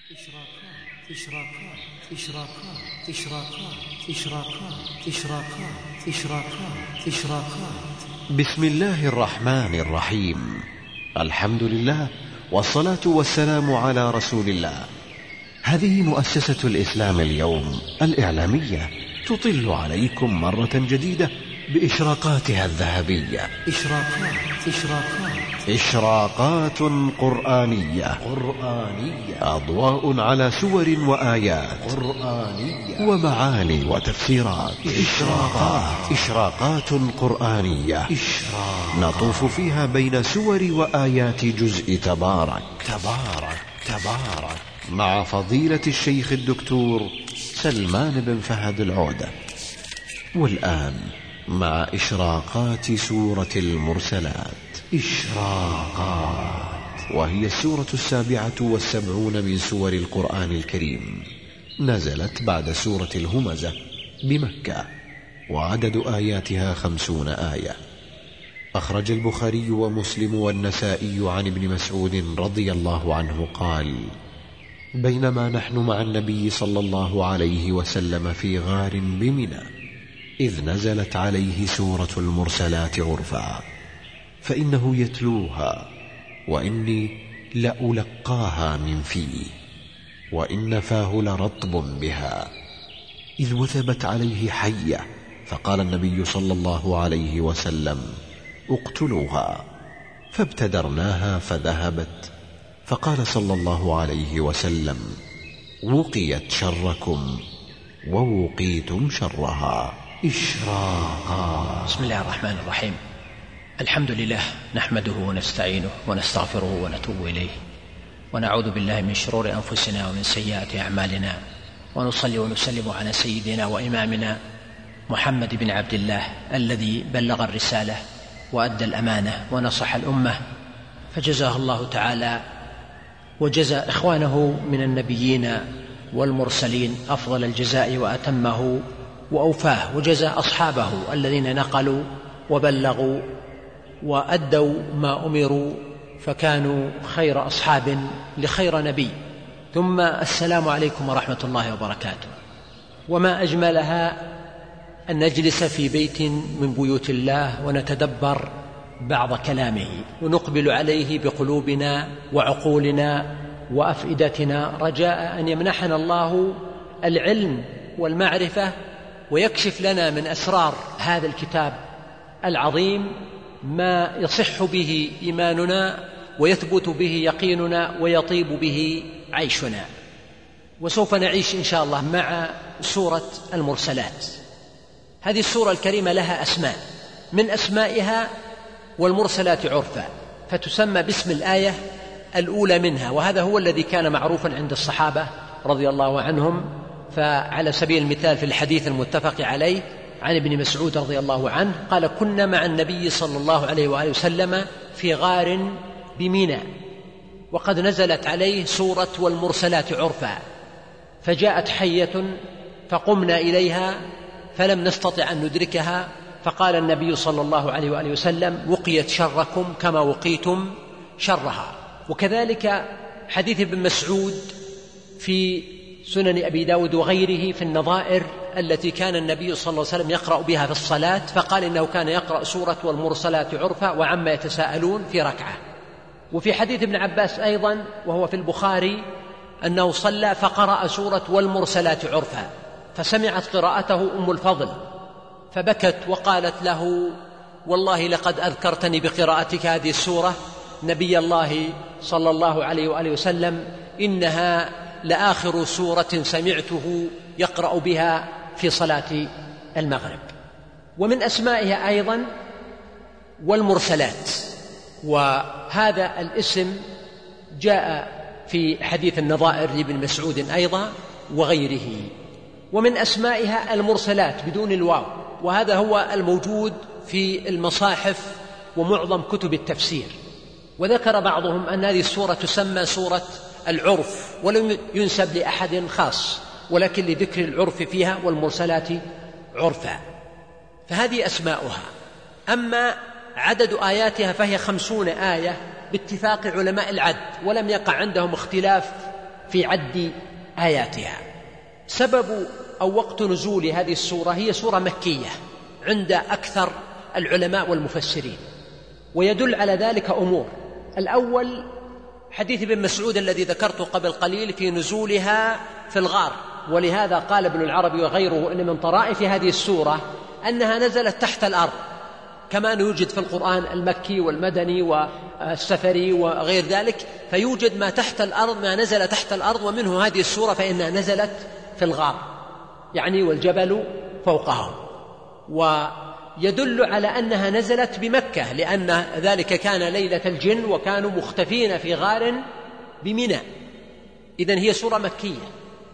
إشراقات. بسم الله الرحمن الرحيم. الحمد لله والصلاة والسلام على رسول الله. هذه مؤسسة الإسلام اليوم الإعلامية تطل عليكم مرة جديدة بإشراقاتها الذهبية. إشراقات قرآنية أضواء على سور وآيات قرآنية ومعاني وتفسيرات. إشراقات قرآنية نطوف فيها بين سور وآيات جزء تبارك مع فضيلة الشيخ الدكتور سلمان بن فهد العودة. والآن مع إشراقات سورة المرسلات. وهي السورة 77 من سور القرآن الكريم، نزلت بعد سورة الهمزة بمكة، وعدد آياتها 50 آية. أخرج البخاري ومسلم والنسائي عن ابن مسعود رضي الله عنه قال: بينما نحن مع النبي صلى الله عليه وسلم في غار بمنى إذ نزلت عليه سورة المرسلات عرفا، فإنه يتلوها وإني لألقاها من فيه، وإن فاه لرطب بها، إذ وثبت عليه حية، فقال النبي صلى الله عليه وسلم: اقتلوها، فابتدرناها فذهبت، فقال صلى الله عليه وسلم: وقيت شركم ووقيتم شرها. بسم الله الرحمن الرحيم. الحمد لله نحمده ونستعينه ونستغفره ونتوب إليه، ونعوذ بالله من شرور أنفسنا ومن سيئات أعمالنا، ونصلي ونسلم على سيدنا وإمامنا محمد بن عبد الله الذي بلغ الرسالة وأدى الأمانة ونصح الأمة، فجزاه الله تعالى وجزى إخوانه من النبيين والمرسلين أفضل الجزاء وأتمه وأوفاه، وجزى أصحابه الذين نقلوا وبلغوا وأدوا ما أمروا، فكانوا خير أصحاب لخير نبي. ثم السلام عليكم ورحمة الله وبركاته. وما أجملها أن نجلس في بيت من بيوت الله ونتدبر بعض كلامه، ونقبل عليه بقلوبنا وعقولنا وأفئدتنا، رجاء أن يمنحنا الله العلم والمعرفة، ويكشف لنا من أسرار هذا الكتاب العظيم ما يصح به إيماننا ويثبت به يقيننا ويطيب به عيشنا. وسوف نعيش إن شاء الله مع سورة المرسلات. هذه السورة الكريمة لها أسماء، من أسمائها والمرسلات عرفا، فتسمى باسم الآية الأولى منها، وهذا هو الذي كان معروفا عند الصحابة رضي الله عنهم. فعلى سبيل المثال في الحديث المتفق عليه عن ابن مسعود رضي الله عنه قال: كنا مع النبي صلى الله عليه وآله وسلم في غار بمنى، وقد نزلت عليه سورة والمرسلات عرفا، فجاءت حية فقمنا إليها فلم نستطع أن ندركها، فقال النبي صلى الله عليه وآله وسلم: وقيت شركم كما وقيتم شرها. وكذلك حديث ابن مسعود في سنن أبي داود وغيره في النظائر التي كان النبي صلى الله عليه وسلم يقرأ بها في الصلاة، فقال إنه كان يقرأ سورة والمرسلات عرفا وعما يتساءلون في ركعة. وفي حديث ابن عباس أيضا وهو في البخاري أنه صلى فقرأ سورة والمرسلات عرفا، فسمعت قراءته أم الفضل فبكت وقالت له: والله لقد أذكرتني بقراءتك هذه السورة نبي الله صلى الله عليه وآله وسلم، إنها لآخر سورة سمعته يقرأ بها في صلاة المغرب. ومن أسمائها أيضا والمرسلات، وهذا الاسم جاء في حديث النظائر لابن مسعود أيضا وغيره. ومن أسمائها المرسلات بدون الواو، وهذا هو الموجود في المصاحف ومعظم كتب التفسير. وذكر بعضهم أن هذه السورة تسمى سورة العرف، ولم ينسب لأحد خاص، ولكن لذكر العرف فيها والمرسلات عرفا. فهذه أسماؤها. أما عدد آياتها فهي 50 آية باتفاق علماء العد، ولم يقع عندهم اختلاف في عد آياتها. سبب أو وقت نزول هذه السورة هي سورة مكية عند أكثر العلماء والمفسرين، ويدل على ذلك أمور. الأول حديث ابن مسعود الذي ذكرته قبل قليل في نزولها في الغار، ولهذا قال ابن العربي وغيره إن من طرائف هذه السورة أنها نزلت تحت الأرض، كما يوجد في القرآن المكي والمدني والسفري وغير ذلك، فيوجد ما تحت الأرض، ما نزل تحت الأرض، ومنه هذه السورة فإنها نزلت في الغار، يعني والجبل فوقهم. ويدل على أنها نزلت بمكة لأن ذلك كان ليلة الجن وكانوا مختفين في غار بمنى، إذن هي سورة مكية.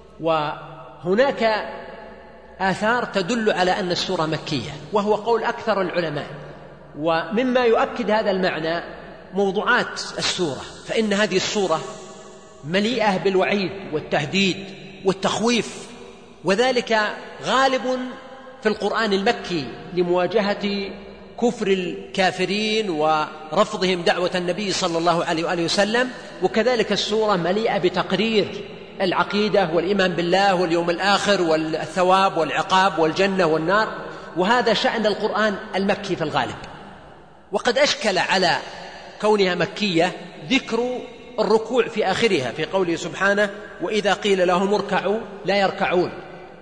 وهناك آثار تدل على أن السورة مكية، وهو قول أكثر العلماء. ومما يؤكد هذا المعنى موضوعات السورة، فإن هذه السورة مليئة بالوعيد والتهديد والتخويف، وذلك غالب في القرآن المكي لمواجهة كفر الكافرين ورفضهم دعوة النبي صلى الله عليه وآله وسلم. وكذلك السورة مليئة بتقرير العقيدة والإيمان بالله واليوم الآخر والثواب والعقاب والجنة والنار، وهذا شأن القرآن المكي في الغالب. وقد أشكل على كونها مكية ذكر الركوع في آخرها في قوله سبحانه: وإذا قيل لهم اركعوا لا يركعون.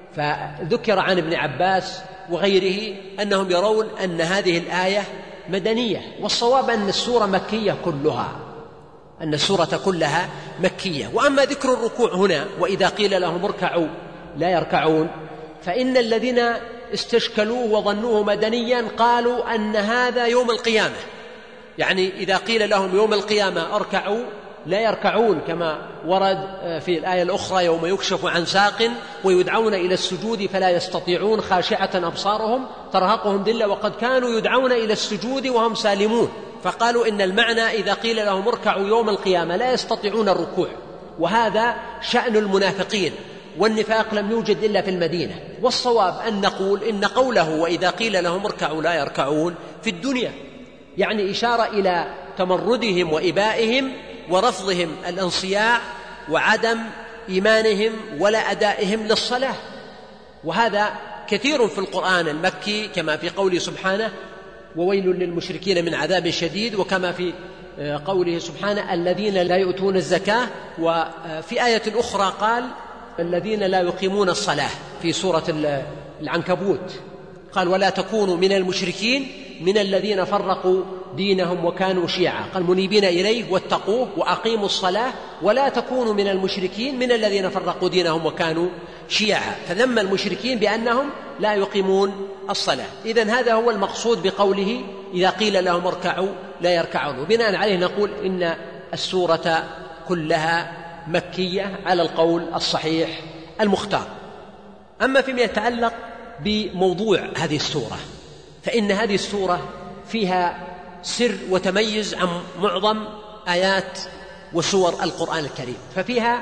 فذكر عن ابن عباس وغيره أنهم يرون أن هذه الآية مدنية، والصواب أن السورة مكية كلها، أن السورة كلها مكية. وأما ذكر الركوع هنا وإذا قيل لهم اركعوا لا يركعون، فإن الذين استشكلوه وظنوه مدنيا قالوا أن هذا يوم القيامة، يعني إذا قيل لهم يوم القيامة اركعوا لا يركعون، كما ورد في الآية الأخرى: يوم يكشف عن ساق ويدعون إلى السجود فلا يستطيعون خاشعة أبصارهم ترهقهم ذلة وقد كانوا يدعون إلى السجود وهم سالمون. فقالوا إن المعنى إذا قيل لهم اركعوا يوم القيامة لا يستطيعون الركوع، وهذا شأن المنافقين، والنفاق لم يوجد إلا في المدينة. والصواب أن نقول إن قوله وإذا قيل لهم اركعوا لا يركعون في الدنيا، يعني إشارة إلى تمردهم وإبائهم ورفضهم الانصياع وعدم إيمانهم ولا أدائهم للصلاة. وهذا كثير في القرآن المكي، كما في قوله سبحانه: وويل للمشركين من عذاب شديد، وكما في قوله سبحانه: الذين لا يؤتون الزكاة. وفي آية أخرى قال: الذين لا يقيمون الصلاة في سورة العنكبوت، قال: ولا تكونوا من المشركين من الذين فرقوا دينهم وكانوا شيعا، قال: منيبين إليه واتقوه وأقيموا الصلاة ولا تكونوا من المشركين من الذين فرقوا دينهم وكانوا شيعا، فذم المشركين بأنهم لا يقيمون الصلاة. إذن هذا هو المقصود بقوله إذا قيل لهم اركعوا لا يركعون. وبناء عليه نقول إن السورة كلها مكية على القول الصحيح المختار. أما فيما يتعلق بموضوع هذه السورة، فإن هذه السورة فيها سر وتميز عن معظم آيات وسور القرآن الكريم، ففيها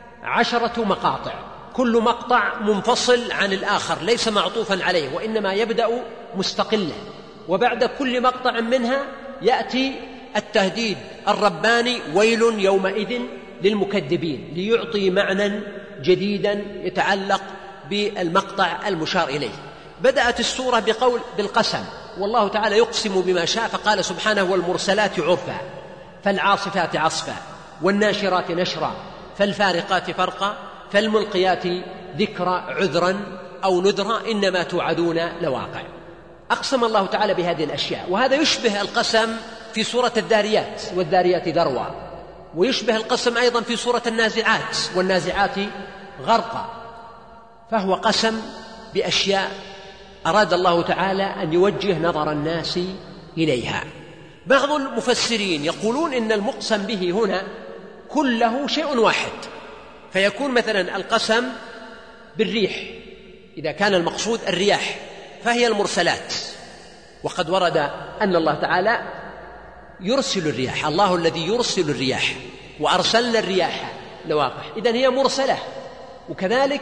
10 مقاطع، كل مقطع منفصل عن الآخر ليس معطوفا عليه، وإنما يبدأ مستقلا، وبعد كل مقطع منها يأتي التهديد الرباني: ويل يومئذ للمكذبين، ليعطي معنى جديدا يتعلق بالمقطع المشار إليه. بدأت السورة بقول بالقسم، والله تعالى يقسم بما شاء، فقال سبحانه: والمرسلات عرفا فالعاصفات عصفا والناشرات نشرا فالفارقات فرقا فالملقيات ذكرا عذرا أو نذرا إنما توعدون لواقع. أقسم الله تعالى بهذه الأشياء، وهذا يشبه القسم في سورة الذاريات والذاريات ذروا، ويشبه القسم أيضا في سورة النازعات والنازعات غرقا، فهو قسم بأشياء أراد الله تعالى أن يوجه نظر الناس إليها. بعض المفسرين يقولون إن المقسم به هنا كله شيء واحد، فيكون مثلا القسم بالريح إذا كان المقصود الرياح فهي المرسلات، وقد ورد أن الله تعالى يرسل الرياح، الله الذي يرسل الرياح وأرسلنا الرياح لواقح، إذن هي مرسلة. وكذلك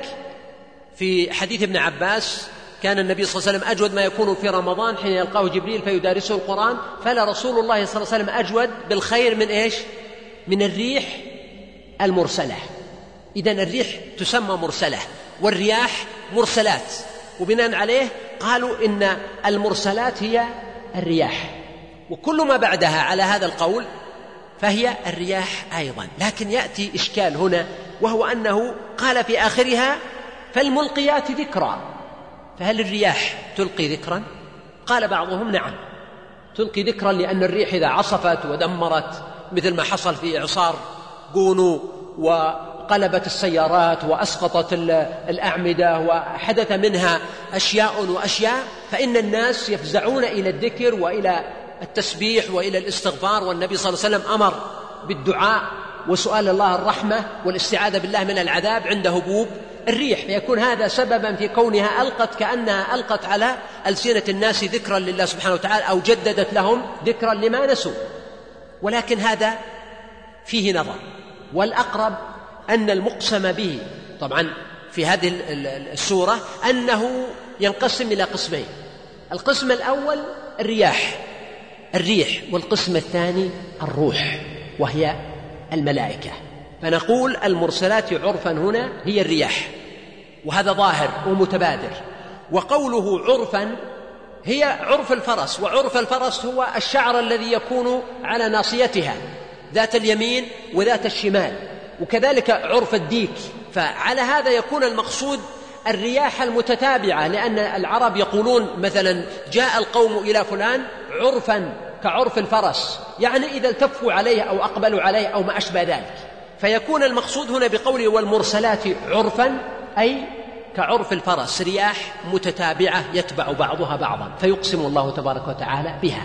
في حديث ابن عباس كان النبي صلى الله عليه وسلم أجود ما يكون في رمضان حين يلقاه جبريل فيدارسه القرآن، فلا رسول الله صلى الله عليه وسلم أجود بالخير من إيش؟ من الريح المرسلة. إذن الريح تسمى مرسلة والرياح مرسلات، وبناء عليه قالوا إن المرسلات هي الرياح، وكل ما بعدها على هذا القول فهي الرياح أيضا. لكن يأتي إشكال هنا، وهو أنه قال في آخرها فالملقيات ذكرا، فهل الرياح تلقي ذكرا؟ قال بعضهم نعم تلقي ذكرا، لأن الريح إذا عصفت ودمرت مثل ما حصل في إعصار قونو وقلبت السيارات وأسقطت الأعمدة وحدث منها أشياء وأشياء، فإن الناس يفزعون إلى الذكر وإلى التسبيح وإلى الاستغفار، والنبي صلى الله عليه وسلم أمر بالدعاء وسؤال الله الرحمة والاستعاذة بالله من العذاب عند هبوب الريح، فيكون هذا سببا في كونها ألقت كأنها ألقت على ألسنة الناس ذكرا لله سبحانه وتعالى، أو جددت لهم ذكرا لما نسوا. ولكن هذا فيه نظر، والأقرب أن المقسم به طبعا في هذه السورة أنه ينقسم إلى قسمين، القسم الأول الريح، والقسم الثاني الروح وهي الملائكة. فنقول المرسلات عرفا هنا هي الرياح، وهذا ظاهر ومتبادر. وقوله عرفا هي عرف الفرس، وعرف الفرس هو الشعر الذي يكون على ناصيتها ذات اليمين وذات الشمال، وكذلك عرف الديك. فعلى هذا يكون المقصود الرياح المتتابعة، لأن العرب يقولون مثلا جاء القوم إلى فلان عرفا كعرف الفرس، يعني إذا التفوا عليه أو أقبلوا عليه أو ما أشبه ذلك. فيكون المقصود هنا بقوله والمرسلات عرفا أي كعرف الفرس، رياح متتابعة يتبع بعضها بعضا، فيقسم الله تبارك وتعالى بها.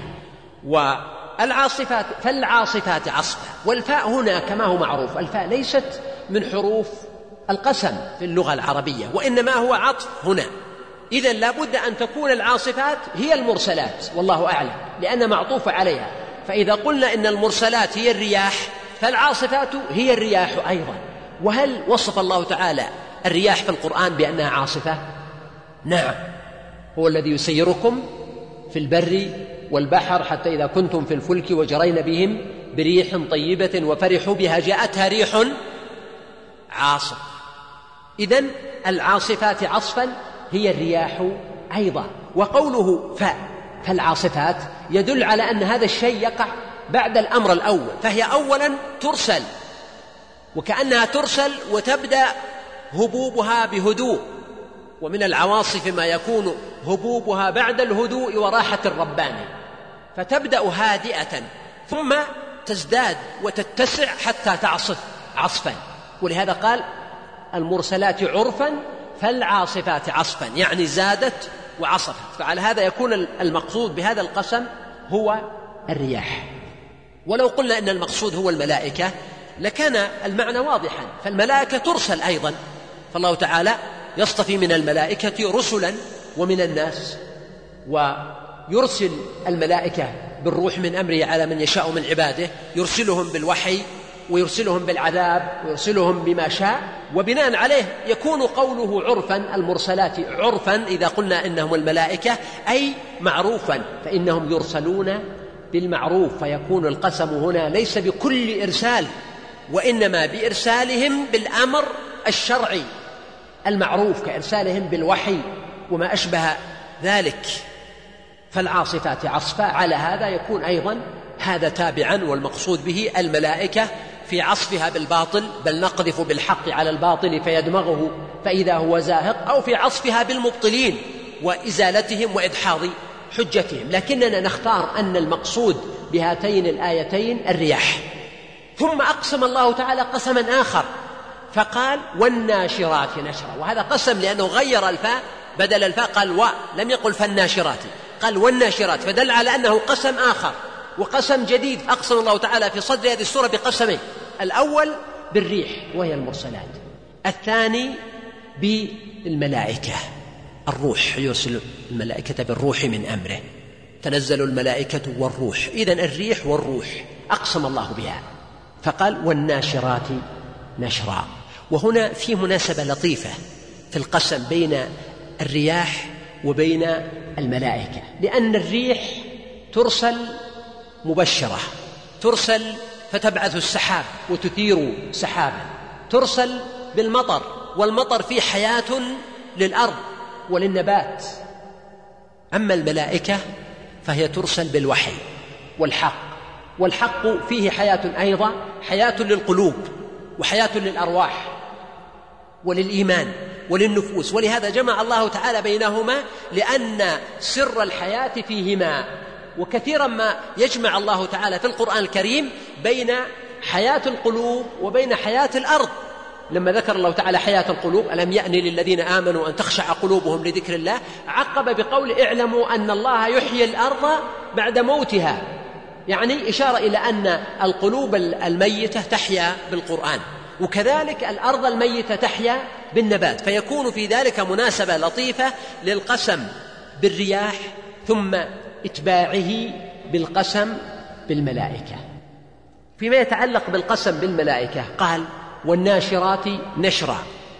والعاصفات فالعاصفات عصفا، والفاء هنا كما هو معروف الفاء ليست من حروف القسم في اللغة العربية، وإنما هو عطف هنا. إذن لا بد أن تكون العاصفات هي المرسلات والله أعلم، لأن معطوفة عليها. فإذا قلنا إن المرسلات هي الرياح فالعاصفات هي الرياح أيضا. وهل وصف الله تعالى الرياح في القرآن بأنها عاصفة؟ نعم، هو الذي يسيركم في البر والبحر حتى إذا كنتم في الفلك وجرين بهم بريح طيبة وفرحوا بها جاءتها ريح عاصف. إذن العاصفات عصفا هي الرياح أيضا. وقوله فالعاصفات يدل على أن هذا الشيء يقع بعد الأمر الأول، فهي أولا ترسل، وكأنها ترسل وتبدأ هبوبها بهدوء، ومن العواصف ما يكون هبوبها بعد الهدوء وراحة الرباني، فتبدأ هادئة ثم تزداد وتتسع حتى تعصف عصفا. ولهذا قال المرسلات عرفا فالعاصفات عصفا، يعني زادت وعصفت. فعلى هذا يكون المقصود بهذا القسم هو الرياح. ولو قلنا إن المقصود هو الملائكة لكان المعنى واضحا، فالملائكة ترسل أيضا، فالله تعالى يصطفي من الملائكة رسلا ومن الناس، ويرسل الملائكة بالروح من أمره على من يشاء من عباده، يرسلهم بالوحي ويرسلهم بالعذاب ويرسلهم بما شاء. وبناء عليه يكون قوله عرفا المرسلات عرفا إذا قلنا إنهم الملائكة أي معروفا، فإنهم يرسلون بالمعروف. فيكون القسم هنا ليس بكل إرسال، وإنما بإرسالهم بالأمر الشرعي المعروف كإرسالهم بالوحي وما أشبه ذلك. فالعاصفات عصفا، على هذا يكون أيضا هذا تابعا، والمقصود به الملائكة في عصفها بالباطل، بل نقذف بالحق على الباطل فيدمغه فإذا هو زاهق، أو في عصفها بالمبطلين وإزالتهم وإدحاض حجتهم. لكننا نختار أن المقصود بهاتين الآيتين الرياح. ثم أقسم الله تعالى قسما آخر فقال والناشرات نشرا، وهذا قسم لأنه غير الفاء، بدل الفاء قال لم يقل فالناشرات، قال والناشرات، فدل على أنه قسم آخر وقسم جديد. أقسم الله تعالى في صدر هذه السورة بقسمين، الأول بالريح وهي المرسلات، الثاني بالملائكة الروح، يرسل الملائكة بالروح من أمره، تنزل الملائكة والروح. إذن الريح والروح أقسم الله بها، فقال والناشرات نشرا. وهنا في مناسبة لطيفة في القسم بين الرياح وبين الملائكة، لأن الريح ترسل مبشرة، ترسل فتبعث السحاب وتثير سحابا، ترسل بالمطر، والمطر فيه حياة للأرض وللنبات. أما الملائكة فهي ترسل بالوحي والحق، والحق فيه حياة أيضا، حياة للقلوب وحياة للأرواح وللإيمان وللنفوس. ولهذا جمع الله تعالى بينهما، لأن سر الحياة فيهما. وكثيرا ما يجمع الله تعالى في القرآن الكريم بين حياة القلوب وبين حياة الأرض. لما ذكر الله تعالى حياة القلوب، ألم يأن للذين آمنوا أن تخشع قلوبهم لذكر الله، عقب بقول اعلموا أن الله يحيي الأرض بعد موتها، يعني إشارة إلى أن القلوب الميتة تحيا بالقرآن، وكذلك الأرض الميتة تحيا بالنبات. فيكون في ذلك مناسبة لطيفة للقسم بالرياح ثم إتباعه بالقسم بالملائكة. فيما يتعلق بالقسم بالملائكة قال والناشرات نشرا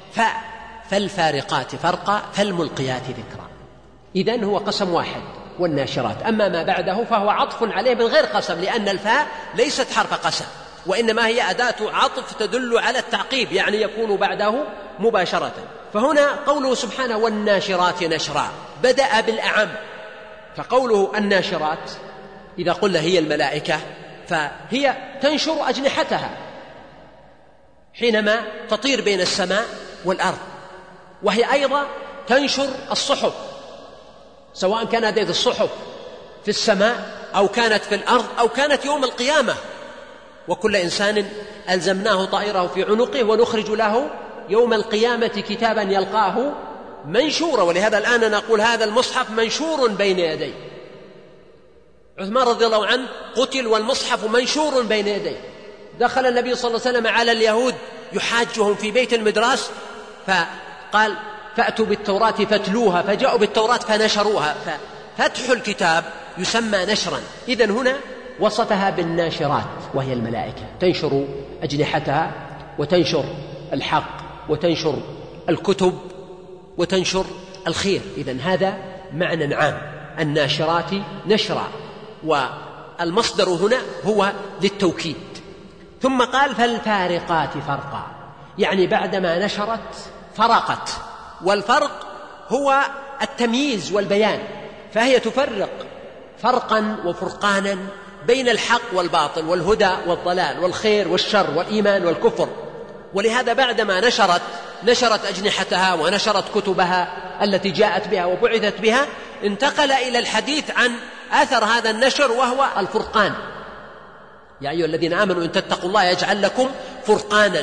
فالفارقات فرقا فالملقيات ذكرا. إذن هو قسم واحد والناشرات. أما ما بعده فهو عطف عليه من غير قسم، لأن الفاء ليست حرف قسم، وإنما هي أداة عطف تدل على التعقيب، يعني يكون بعده مباشرة. فهنا قوله سبحانه والناشرات نشرا بدأ بالأعم، فقوله الناشرات إذا قلنا هي الملائكة فهي تنشر أجنحتها حينما تطير بين السماء والأرض، وهي أيضا تنشر الصحف، سواء كانت هذه الصحف في السماء أو كانت في الأرض أو كانت يوم القيامة. وكل إنسان ألزمناه طائره في عنقه ونخرج له يوم القيامة كتابا يلقاه منشورا. ولهذا الآن نقول هذا المصحف منشور بين يديه. عثمان رضي الله عنه قتل والمصحف منشور بين يديه. دخل النبي صلى الله عليه وسلم على اليهود يحاجهم في بيت المدراس، فقال فأتوا بالتوراة فاتلوها، فجاءوا بالتوراة فنشروها، ففتح الكتاب يسمى نشرا. إذن هنا وصفها بالناشرات وهي الملائكة، تنشر أجنحتها وتنشر الحق وتنشر الكتب وتنشر الخير. إذن هذا معنى عام، الناشرات نشرا، والمصدر هنا هو للتوكيد. ثم قال فالفارقات فرقا، يعني بعدما نشرت فرقت، والفرق هو التمييز والبيان، فهي تفرق فرقا وفرقانا بين الحق والباطل والهدى والضلال والخير والشر والإيمان والكفر. ولهذا بعدما نشرت أجنحتها ونشرت كتبها التي جاءت بها وبعثت بها، انتقل إلى الحديث عن أثر هذا النشر وهو الفرقان. يا أيها الذين آمنوا إن تتقوا الله يجعل لكم فرقانا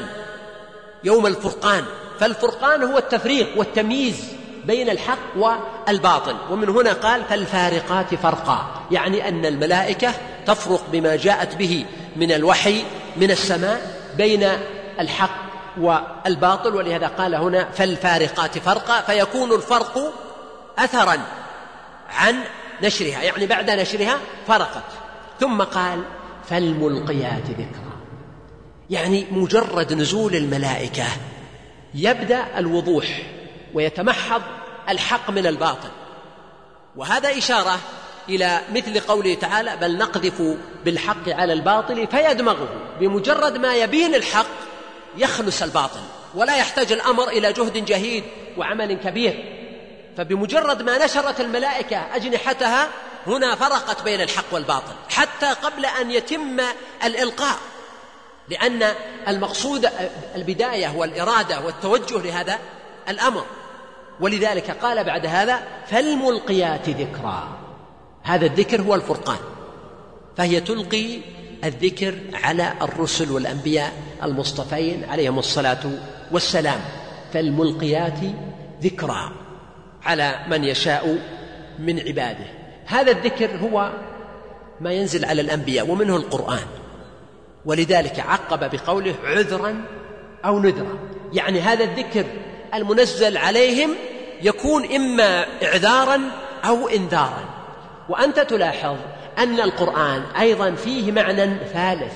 يوم الفرقان. فالفرقان هو التفريق والتمييز بين الحق والباطل. ومن هنا قال فالفارقات فرقا، يعني أن الملائكة تفرق بما جاءت به من الوحي من السماء بين الحق والباطل. ولهذا قال هنا فالفارقات فرقا، فيكون الفرق أثرا عن نشرها، يعني بعد نشرها فرقت. ثم قال فالملقيات ذكرا، يعني مجرد نزول الملائكة يبدأ الوضوح ويتمحض الحق من الباطل. وهذا إشارة إلى مثل قوله تعالى بل نقذف بالحق على الباطل فيدمغه. بمجرد ما يبين الحق يخلص الباطل، ولا يحتاج الأمر إلى جهد جهيد وعمل كبير. فبمجرد ما نشرت الملائكة أجنحتها هنا فرقت بين الحق والباطل حتى قبل أن يتم الإلقاء، لأن المقصود البداية والإرادة والتوجه لهذا الأمر. ولذلك قال بعد هذا فالملقيات ذكرا، هذا الذكر هو الفرقان، فهي تلقي الذكر على الرسل والأنبياء المصطفين عليهم الصلاة والسلام. فالملقيات ذكرا على من يشاء من عباده. هذا الذكر هو ما ينزل على الأنبياء ومنه القرآن. ولذلك عقب بقوله عذرا أو نذرا، يعني هذا الذكر المنزل عليهم يكون إما إعذارا أو إنذارا. وأنت تلاحظ أن القرآن أيضا فيه معنى ثالث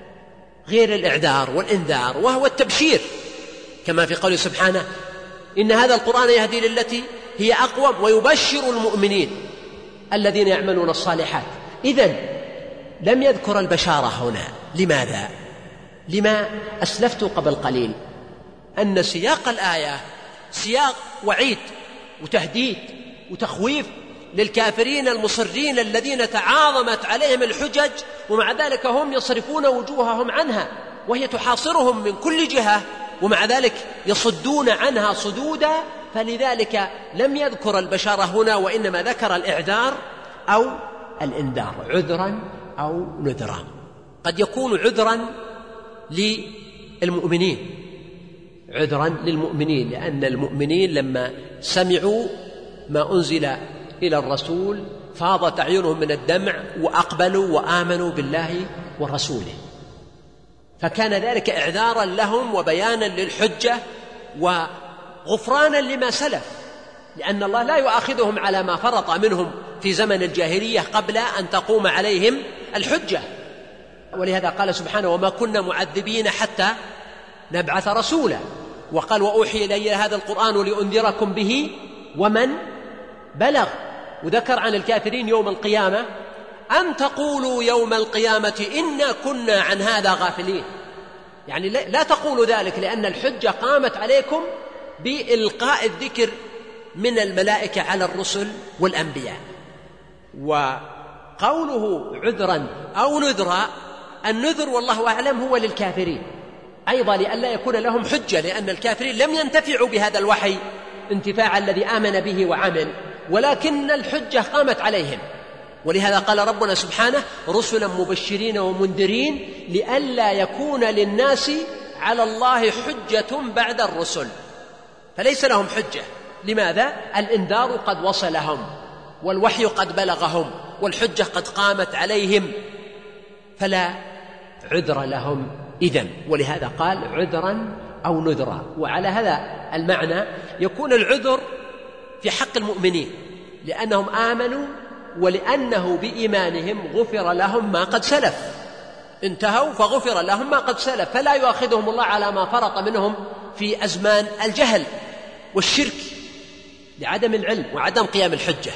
غير الإعذار والإنذار، وهو التبشير، كما في قوله سبحانه إن هذا القرآن يهدي للتي هي أقوم ويبشر المؤمنين الذين يعملون الصالحات. إذن لم يذكر البشارة هنا. لماذا؟ لما أسلفت قبل قليل، أن سياق الآية سياق وعيد وتهديد وتخويف للكافرين المصرين الذين تعاظمت عليهم الحجج، ومع ذلك هم يصرفون وجوههم عنها وهي تحاصرهم من كل جهة، ومع ذلك يصدون عنها صدودا. فلذلك لم يذكر البشارة هنا، وإنما ذكر الإعذار أو الإنذار، عذرا أو نذرا. قد يكون عذرا للمؤمنين، عذرا للمؤمنين، لأن المؤمنين لما سمعوا ما أنزل إلى الرسول فاضت أعينهم من الدمع وأقبلوا وآمنوا بالله ورسوله، فكان ذلك إعذارا لهم وبيانا للحجة وغفرانا لما سلف، لأن الله لا يؤاخذهم على ما فرط منهم في زمن الجاهلية قبل أن تقوم عليهم الحجة. ولهذا قال سبحانه: وما كنا معذبين حتى نبعث رسولا، وقال: وأوحي إلي هذا القرآن لأنذركم به ومن بلغ. وذكر عن الكافرين يوم القيامة: أن تقولوا يوم القيامة إنا كنا عن هذا غافلين. يعني لا تقولوا ذلك، لأن الحجة قامت عليكم بإلقاء الذكر من الملائكة على الرسل والأنبياء. وقوله عذرا أو نذرا، النذر والله أعلم هو للكافرين أيضا، لئلا يكون لهم حجة، لأن الكافرين لم ينتفعوا بهذا الوحي انتفاع الذي آمن به وعمل، ولكن الحجة قامت عليهم. ولهذا قال ربنا سبحانه: رسلا مبشرين ومنذرين لئلا يكون للناس على الله حجة بعد الرسل. فليس لهم حجة. لماذا؟ الإنذار قد وصلهم، والوحي قد بلغهم، والحجة قد قامت عليهم، فلا عذر لهم إذن. ولهذا قال: عذرا أو نذرا. وعلى هذا المعنى يكون العذر في حق المؤمنين، لأنهم آمنوا، ولأنه بإيمانهم غفر لهم ما قد سلف، انتهوا فغفر لهم ما قد سلف، فلا يؤاخذهم الله على ما فرط منهم في أزمان الجهل والشرك لعدم العلم وعدم قيام الحجة.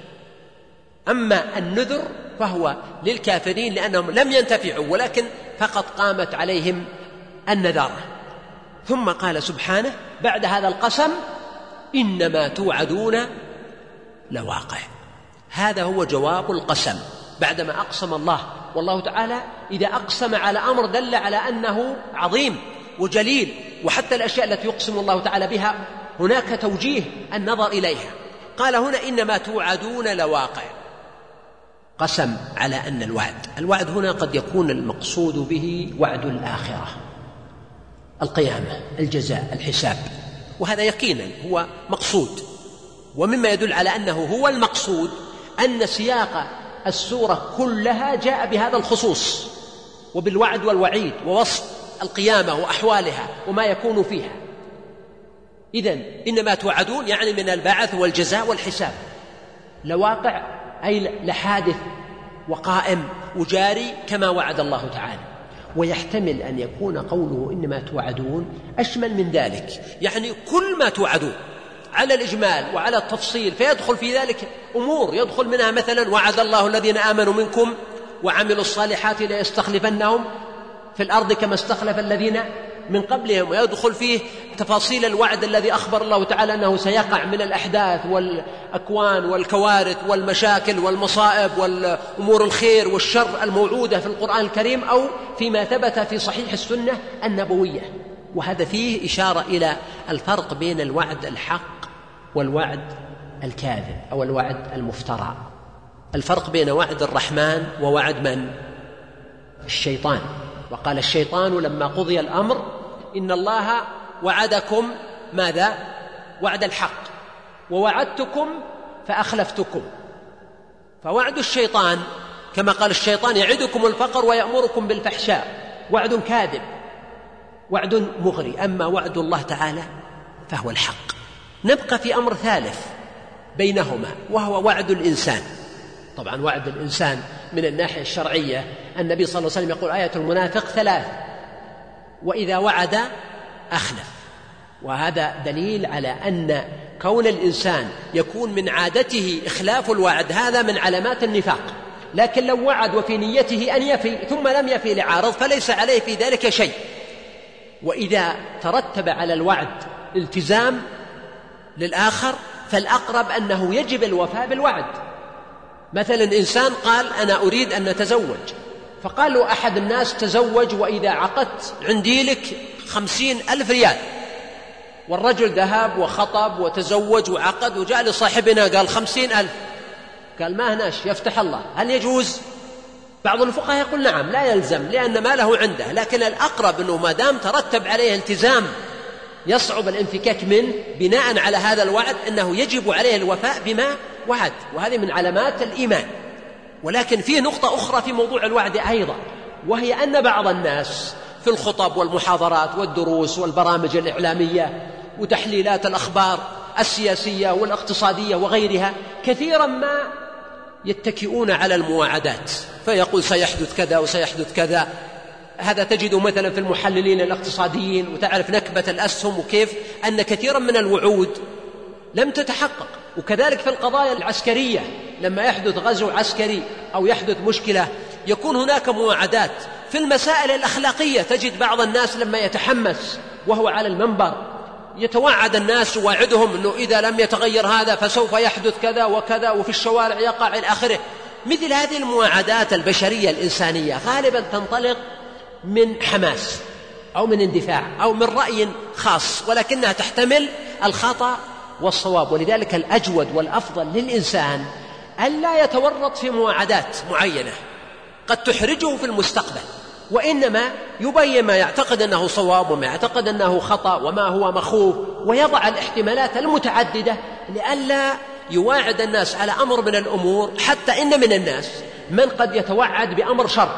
أما النذر فهو للكافرين لأنهم لم ينتفعوا، ولكن فقط قامت عليهم النذارة. ثم قال سبحانه بعد هذا القسم: إنما توعدون لواقع. هذا هو جواب القسم بعدما أقسم الله. والله تعالى إذا أقسم على أمر دل على أنه عظيم وجليل، وحتى الأشياء التي يقسم الله تعالى بها هناك توجيه النظر إليها. قال هنا: إنما توعدون لواقع. قسم على أن الوعد هنا قد يكون المقصود به وعد الآخرة، القيامة، الجزاء، الحساب، وهذا يقينا هو مقصود. ومما يدل على أنه هو المقصود أن سياق السورة كلها جاء بهذا الخصوص، وبالوعد والوعيد، ووصف القيامة وأحوالها وما يكون فيها. إذن إنما توعدون يعني من البعث والجزاء والحساب. لواقع أي لحادث وقائم وجاري كما وعد الله تعالى. ويحتمل أن يكون قوله إنما توعدون أشمل من ذلك، يعني كل ما توعدون على الإجمال وعلى التفصيل، فيدخل في ذلك أمور يدخل منها مثلا: وعد الله الذين آمنوا منكم وعملوا الصالحات ليستخلفنهم في الأرض كما استخلف الذين من قبلهم. ويدخل فيه تفاصيل الوعد الذي أخبر الله تعالى أنه سيقع من الأحداث والأكوان والكوارث والمشاكل والمصائب والأمور الخير والشر الموعودة في القرآن الكريم أو فيما ثبت في صحيح السنة النبوية. وهذا فيه إشارة إلى الفرق بين الوعد الحق والوعد الكاذب أو الوعد المفترى. الفرق بين وعد الرحمن ووعد من؟ الشيطان. وقال الشيطان لما قضي الأمر: إن الله وعدكم ماذا؟ وعد الحق، ووعدتكم فأخلفتكم. فوعد الشيطان كما قال الشيطان: يعدكم الفقر ويأمركم بالفحشاء، وعد كاذب، وعد مغري. أما وعد الله تعالى فهو الحق. نبقى في أمر ثالث بينهما، وهو وعد الإنسان. طبعا وعد الإنسان من الناحية الشرعية، النبي صلى الله عليه وسلم يقول: آية المنافق 3، وإذا وعد أخلف. وهذا دليل على أن كون الإنسان يكون من عادته إخلاف الوعد هذا من علامات النفاق. لكن لو وعد وفي نيته أن يفي ثم لم يفي لعارض فليس عليه في ذلك شيء، وإذا ترتب على الوعد التزام للآخر فالأقرب أنه يجب الوفاء بالوعد. مثلا إنسان قال أنا أريد أن نتزوج، فقال له أحد الناس تزوج وإذا عقدت عندي لك 50,000 ريال، والرجل ذهب وخطب وتزوج وعقد وجاء لصاحبنا قال 50,000، قال ما هناش يفتح الله، هل يجوز؟ بعض الفقهاء يقول نعم لا يلزم لأن ماله عنده، لكن الأقرب أنه ما دام ترتب عليه التزام يصعب الانفكاك منه بناء على هذا الوعد أنه يجب عليه الوفاء بما وعد، وهذه من علامات الإيمان. ولكن فيه نقطة أخرى في موضوع الوعد أيضا، وهي أن بعض الناس في الخطب والمحاضرات والدروس والبرامج الإعلامية وتحليلات الأخبار السياسية والاقتصادية وغيرها كثيرا ما يتكئون على المواعدات، فيقول سيحدث كذا وسيحدث كذا. هذا تجد مثلا في المحللين الاقتصاديين، وتعرف نكبة الأسهم وكيف أن كثيرا من الوعود لم تتحقق. وكذلك في القضايا العسكرية لما يحدث غزو عسكري أو يحدث مشكلة يكون هناك مواعدات. في المسائل الأخلاقية تجد بعض الناس لما يتحمس وهو على المنبر يتوعد الناس وواعدهم أنه إذا لم يتغير هذا فسوف يحدث كذا وكذا وفي الشوارع يقع إلى آخره. مثل هذه المواعدات البشرية الإنسانية غالبا تنطلق من حماس أو من اندفاع أو من رأي خاص، ولكنها تحتمل الخطأ والصواب. ولذلك الأجود والأفضل للإنسان ألا يتورط في مواعدات معينة قد تحرجه في المستقبل، وإنما يبين ما يعتقد أنه صواب وما يعتقد أنه خطأ وما هو مخوف، ويضع الاحتمالات المتعددة لئلا يواعد الناس على أمر من الأمور. حتى إن من الناس من قد يتوعد بأمر شر،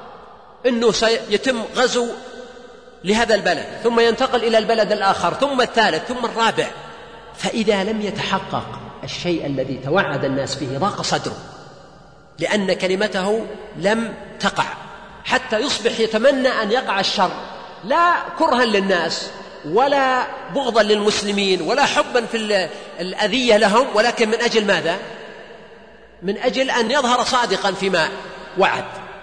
أنه سيتم غزو لهذا البلد ثم ينتقل إلى البلد الآخر ثم الثالث ثم الرابع، فإذا لم يتحقق الشيء الذي توعد الناس فيه ضاق صدره لأن كلمته لم تقع، حتى يصبح يتمنى أن يقع الشر، لا كرها للناس ولا بغضا للمسلمين ولا حبا في الأذية لهم، ولكن من أجل ماذا؟ من أجل أن يظهر صادقا فيما وعد.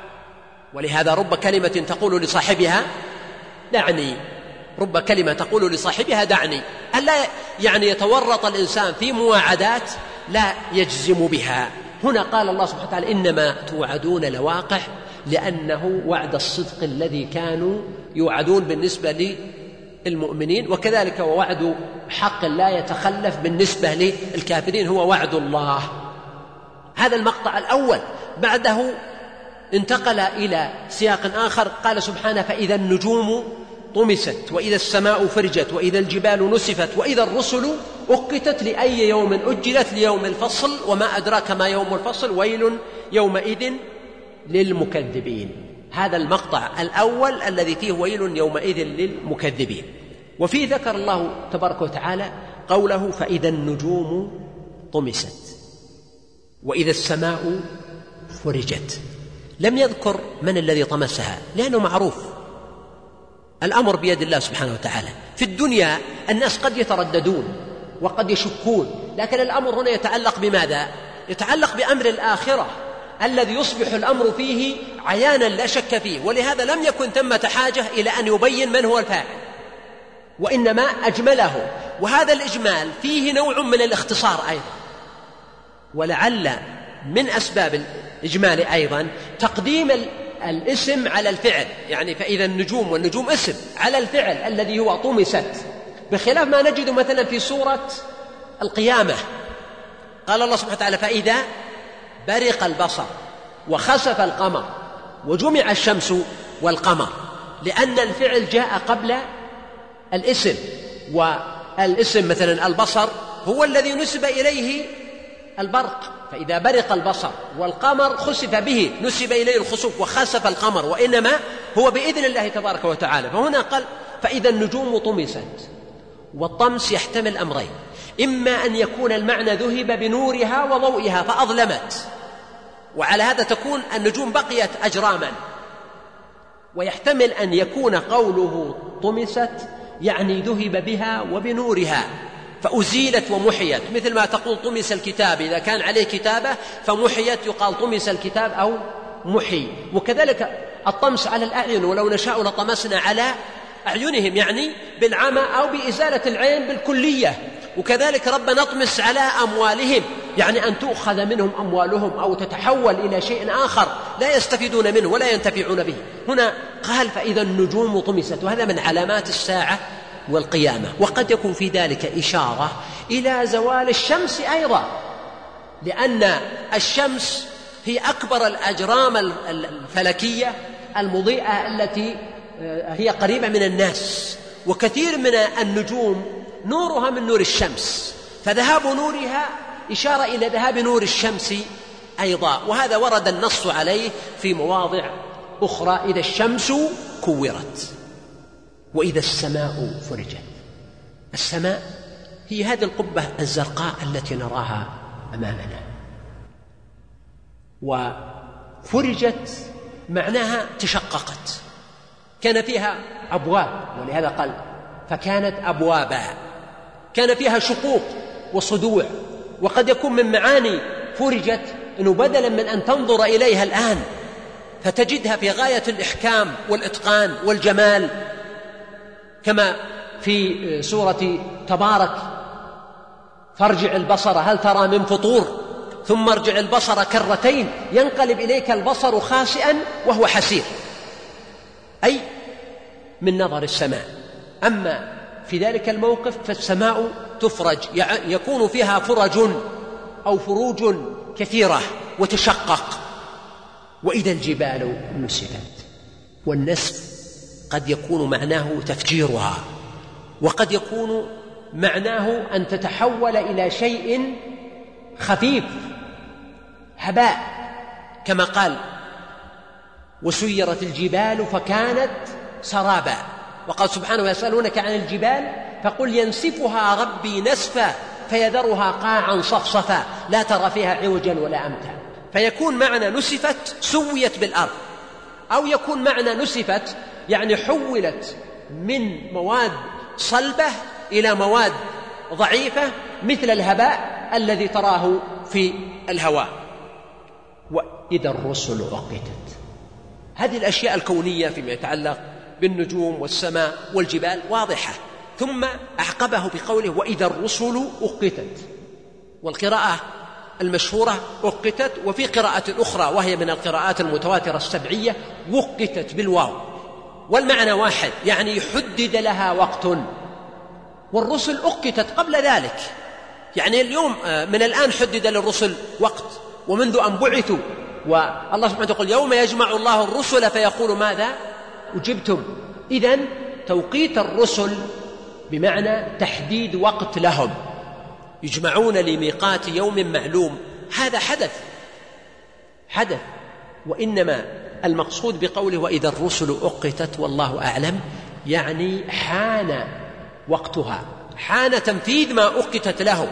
ولهذا رب كلمة تقول لصاحبها دعني، رب كلمة تقول لصاحبها دعني، ألا يعني يتورط الإنسان في مواعدات لا يجزم بها. هنا قال الله سبحانه وتعالى إنما توعدون لواقع، لأنه وعد الصدق الذي كانوا يوعدون بالنسبة للمؤمنين، وكذلك ووعد حق لا يتخلف بالنسبة للكافرين هو وعد الله. هذا المقطع الأول. بعده انتقل إلى سياق آخر، قال سبحانه فإذا النجوم طمست وإذا السماء فرجت وإذا الجبال نسفت وإذا الرسل أقتت لأي يوم أجلت ليوم الفصل وما أدراك ما يوم الفصل ويل يومئذ للمكذبين. هذا المقطع الأول الذي فيه ويل يومئذ للمكذبين. وفيه ذكر الله تبارك وتعالى قوله فإذا النجوم طمست وإذا السماء فرجت. لم يذكر من الذي طمسها لأنه معروف، الأمر بيد الله سبحانه وتعالى. في الدنيا الناس قد يترددون وقد يشكون، لكن الأمر هنا يتعلق بماذا؟ يتعلق بأمر الآخرة الذي يصبح الأمر فيه عيانا لا شك فيه. ولهذا لم يكن ثمة حاجة إلى أن يبين من هو الفاعل، وإنما أجمله، وهذا الإجمال فيه نوع من الاختصار أيضا. ولعل من أسباب الإجمال أيضا تقديم الاسم على الفعل، يعني فإذا النجوم، والنجوم اسم على الفعل الذي هو طمست، بخلاف ما نجد مثلا في سورة القيامة قال الله سبحانه وتعالى فإذا برق البصر وخسف القمر وجمع الشمس والقمر، لأن الفعل جاء قبل الاسم، والاسم مثلا البصر هو الذي نسب إليه البرق، فإذا برق البصر، والقمر خسف به نسب إليه الخسوف وخسف القمر، وإنما هو بإذن الله تبارك وتعالى. فهنا قال فإذا النجوم طمست، والطمس يحتمل أمرين، إما أن يكون المعنى ذهب بنورها وضوئها فأظلمت، وعلى هذا تكون النجوم بقيت أجراما، ويحتمل أن يكون قوله طمست يعني ذهب بها وبنورها فأزيلت ومحيت، مثل ما تقول طمس الكتاب، إذا كان عليه كتابة فمحيت يقال طمس الكتاب أو محي. وكذلك الطمس على الأعين، ولو نشاء لطمسنا على أعينهم، يعني بالعمى أو بإزالة العين بالكلية. وكذلك ربنا اطمس على أموالهم، يعني أن تؤخذ منهم أموالهم أو تتحول إلى شيء آخر لا يستفيدون منه ولا ينتفعون به. هنا قال فإذا النجوم طمست، وهذا من علامات الساعة والقيامة. وقد يكون في ذلك إشارة إلى زوال الشمس أيضا، لأن الشمس هي أكبر الأجرام الفلكية المضيئة التي هي قريبة من الناس، وكثير من النجوم نورها من نور الشمس، فذهاب نورها إشارة إلى ذهاب نور الشمس أيضا. وهذا ورد النص عليه في مواضع أخرى: إذا الشمس كورت وإذا السماء فرجت. السماء هي هذه القبة الزرقاء التي نراها أمامنا، وفرجت معناها تشققت، كان فيها أبواب، ولهذا قال فكانت أبوابا، كان فيها شقوق وصدوع. وقد يكون من معاني فرجت أنه بدلا من أن تنظر إليها الآن فتجدها في غاية الإحكام والإتقان والجمال، كما في سورة تبارك: فارجع البصر هل ترى من فطور ثم ارجع البصر كرتين ينقلب إليك البصر خاسئا وهو حسير، أي من نظر السماء. أما في ذلك الموقف فالسماء تفرج، يكون فيها فرج أو فروج كثيرة وتشقق. وإذا الجبال نسفت، والنسف قد يكون معناه تفجيرها، وقد يكون معناه أن تتحول إلى شيء خفيف هباء، كما قال: وسيرت الجبال فكانت سرابا. وقال سبحانه: يسألونك عن الجبال فقل ينسفها ربي نسفا فيذرها قاعا صفصفا لا ترى فيها عوجا ولا أمتا. فيكون معنى نسفت سويت بالأرض، أو يكون معنى نسفت يعني حولت من مواد صلبة إلى مواد ضعيفة مثل الهباء الذي تراه في الهواء. وإذا الرسل أقتت، هذه الأشياء الكونية فيما يتعلق بالنجوم والسماء والجبال واضحة. ثم أعقبه بقوله: وإذا الرسل أقتت. والقراءة المشهورة أقتت، وفي قراءة أخرى وهي من القراءات المتواترة السبعية وقتت بالواو، والمعنى واحد، يعني حدد لها وقت. والرسل أقتت قبل ذلك، يعني اليوم من الآن حدد للرسل وقت، ومنذ أن بعثوا. والله سبحانه يقول: يوم يجمع الله الرسل فيقول ماذا أجبتم. إذن توقيت الرسل بمعنى تحديد وقت لهم، يجمعون لميقات يوم معلوم. هذا حدث. وإنما المقصود بقوله وإذا الرسل أقتت والله أعلم، يعني حان وقتها، حان تنفيذ ما أقتت له.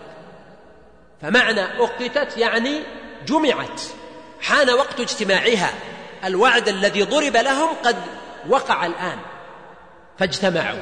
فمعنى أقتت يعني جمعت، حان وقت اجتماعها، الوعد الذي ضرب لهم قد وقع الآن فاجتمعوا،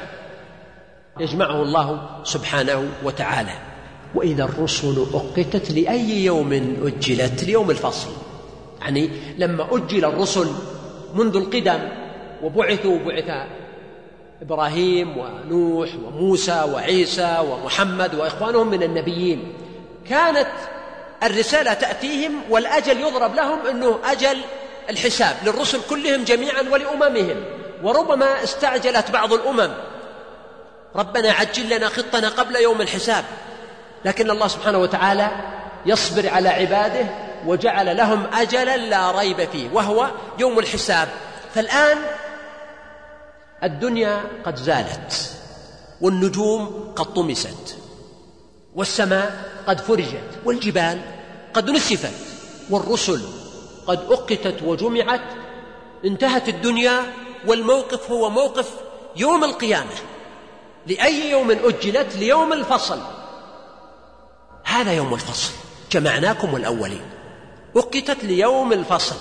يجمعه الله سبحانه وتعالى. وإذا الرسل أقتت لأي يوم أجلت؟ ليوم الفصل، يعني لما أجل الرسل منذ القدم وبعثوا، بعث إبراهيم ونوح وموسى وعيسى ومحمد وإخوانهم من النبيين، كانت الرسالة تأتيهم والأجل يضرب لهم أنه أجل الحساب للرسل كلهم جميعا ولأممهم. وربما استعجلت بعض الأمم: ربنا عجل لنا خطنا قبل يوم الحساب. لكن الله سبحانه وتعالى يصبر على عباده وجعل لهم أجلا لا ريب فيه، وهو يوم الحساب. فالآن الدنيا قد زالت، والنجوم قد طمست، والسماء قد فرجت، والجبال قد نسفت، والرسل قد أقتت وجمعت. انتهت الدنيا، والموقف هو موقف يوم القيامة. لأي يوم أجلت؟ ليوم الفصل. هذا يوم الفصل، جمعناكم الأولين. أقتت ليوم الفصل.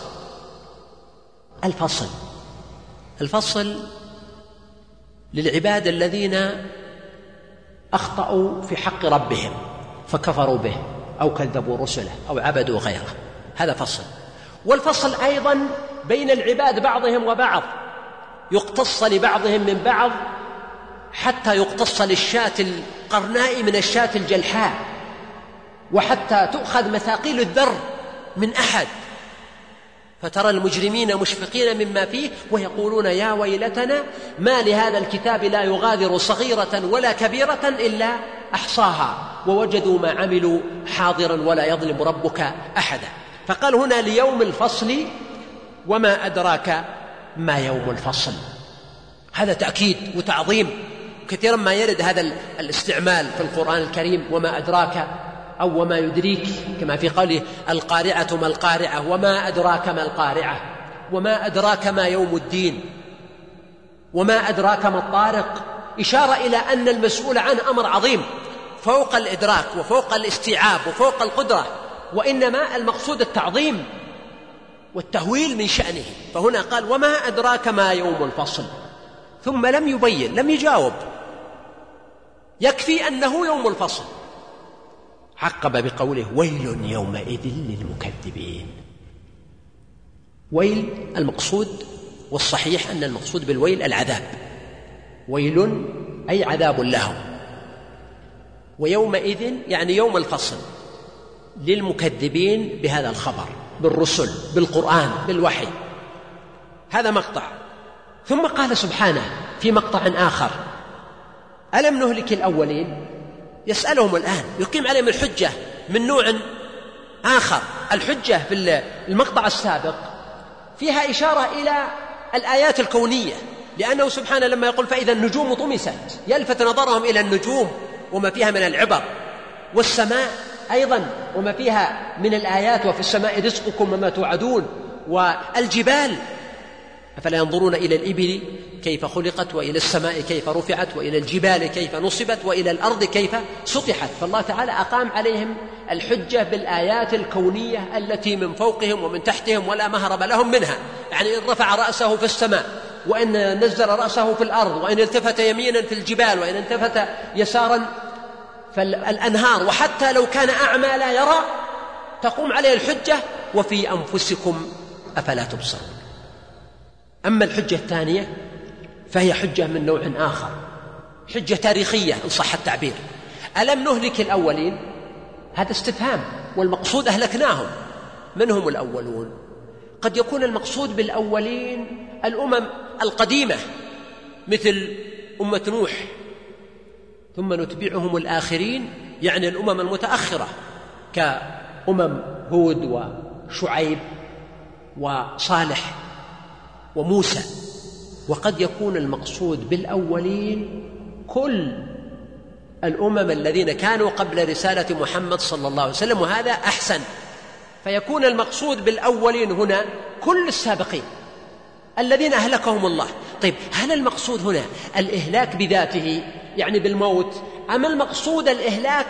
الفصل للعباد الذين أخطأوا في حق ربهم فكفروا به أو كذبوا رسله أو عبدوا غيره، هذا فصل. والفصل أيضا بين العباد بعضهم وبعض، يقتص لبعضهم من بعض حتى يقتص للشاة القرناء من الشاة الجلحاء، وحتى تؤخذ مثاقيل الذر من أحد، فترى المجرمين مشفقين مما فيه ويقولون يا ويلتنا ما لهذا الكتاب لا يغادر صغيرة ولا كبيرة إلا أحصاها ووجدوا ما عملوا حاضرا ولا يظلم ربك أحدا. فقال هنا ليوم الفصل وما أدراك ما يوم الفصل. هذا تأكيد وتعظيم. كثيرا ما يرد هذا الاستعمال في القرآن الكريم، وما أدراك أو وما يدريك، كما في قوله القارعة ما القارعة، وما أدراك ما القارعة، وما أدراك ما يوم الدين، وما أدراك ما الطارق، إشارة إلى أن المسؤول عنه أمر عظيم فوق الإدراك وفوق الاستيعاب وفوق القدرة، وإنما المقصود التعظيم والتهويل من شأنه. فهنا قال وما أدراك ما يوم الفصل، ثم لم يبين، لم يجاوب، يكفي أنه يوم الفصل. عقب بقوله ويل يومئذ للمكذبين. ويل المقصود والصحيح أن المقصود بالويل العذاب، ويل أي عذاب لهم، ويومئذ يعني يوم الفصل للمكذبين بهذا الخبر، بالرسل، بالقرآن، بالوحي. هذا مقطع. ثم قال سبحانه في مقطع آخر ألم نهلك الأولين؟ يسألهم الآن، يقيم عليهم الحجة من نوع آخر. الحجة في المقطع السابق فيها إشارة إلى الآيات الكونية، لأنه سبحانه لما يقول فإذا النجوم طمست يلفت نظرهم إلى النجوم وما فيها من العبر، والسماء أيضا وما فيها من الآيات، وفي السماء رزقكم وما توعدون، والجبال أفلا ينظرون إلى الإبل كيف خلقت، وإلى السماء كيف رفعت، وإلى الجبال كيف نصبت، وإلى الأرض كيف سطحت. فالله تعالى أقام عليهم الحجة بالآيات الكونية التي من فوقهم ومن تحتهم ولا مهرب لهم منها. يعني إن رفع رأسه في السماء، وإن نزل رأسه في الأرض، وإن التفت يمينا في الجبال، وإن التفت يسارا فالأنهار، وحتى لو كان أعمى لا يرى تقوم عليه الحجة وفي أنفسكم أفلا تبصرون. أما الحجة الثانية فهي حجة من نوع آخر، حجة تاريخية إن صح التعبير. ألم نهلك الأولين؟ هذا استفهام، والمقصود أهلكناهم. من هم الأولون؟ قد يكون المقصود بالأولين الأمم القديمة مثل أمة نوح، ثم نتبعهم الآخرين، يعني الأمم المتأخرة كأمم هود وشعيب وصالح وموسى. وقد يكون المقصود بالأولين كل الأمم الذين كانوا قبل رسالة محمد صلى الله عليه وسلم، وهذا أحسن. فيكون المقصود بالأولين هنا كل السابقين الذين أهلكهم الله. طيب هل المقصود هنا الإهلاك بذاته يعني بالموت، أم المقصود الإهلاك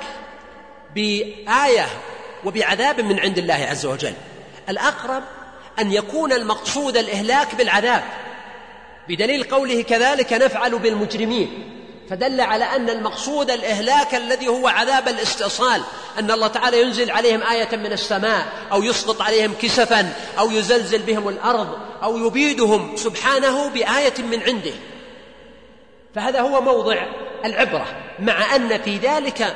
بآية وبعذاب من عند الله عز وجل؟ الأقرب أن يكون المقصود الإهلاك بالعذاب، بدليل قوله كذلك نفعل بالمجرمين، فدل على أن المقصود الإهلاك الذي هو عذاب الاستئصال، أن الله تعالى ينزل عليهم آية من السماء، أو يسقط عليهم كسفا، أو يزلزل بهم الأرض، أو يبيدهم سبحانه بآية من عنده. فهذا هو موضع العبرة، مع أن في ذلك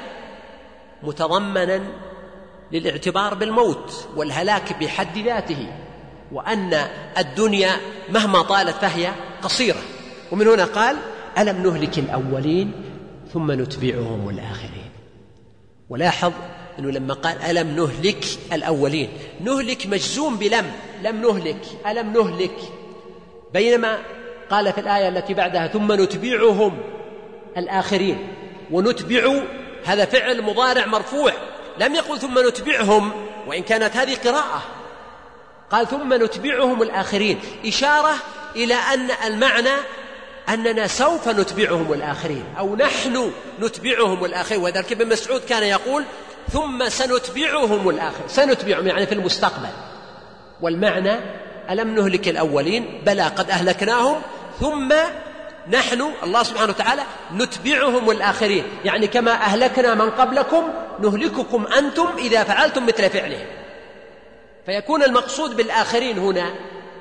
متضمنا للاعتبار بالموت والهلاك بحد ذاته، وأن الدنيا مهما طالت فهي قصيرة. ومن هنا قال ألم نهلك الأولين ثم نتبعهم الآخرين. ولاحظ أنه لما قال ألم نهلك الأولين، نهلك مجزوم بلم، لم نهلك، ألم نهلك، بينما قال في الآية التي بعدها ثم نتبعهم الآخرين. ونتبع هذا فعل مضارع مرفوع، لم يقل ثم نتبعهم، وإن كانت هذه قراءة، قال ثم نتبعهم الآخرين، إشارة إلى أن المعنى أننا سوف نتبعهم الآخرين، أو نحن نتبعهم الآخرين. وذلك ابن مسعود كان يقول ثم سنتبعهم الآخرين، سنتبعهم يعني في المستقبل. والمعنى ألم نهلك الأولين، بلى قد أهلكناهم، ثم نحن الله سبحانه وتعالى نتبعهم الآخرين، يعني كما أهلكنا من قبلكم نهلككم أنتم إذا فعلتم مثل فعلهم. فيكون المقصود بالآخرين هنا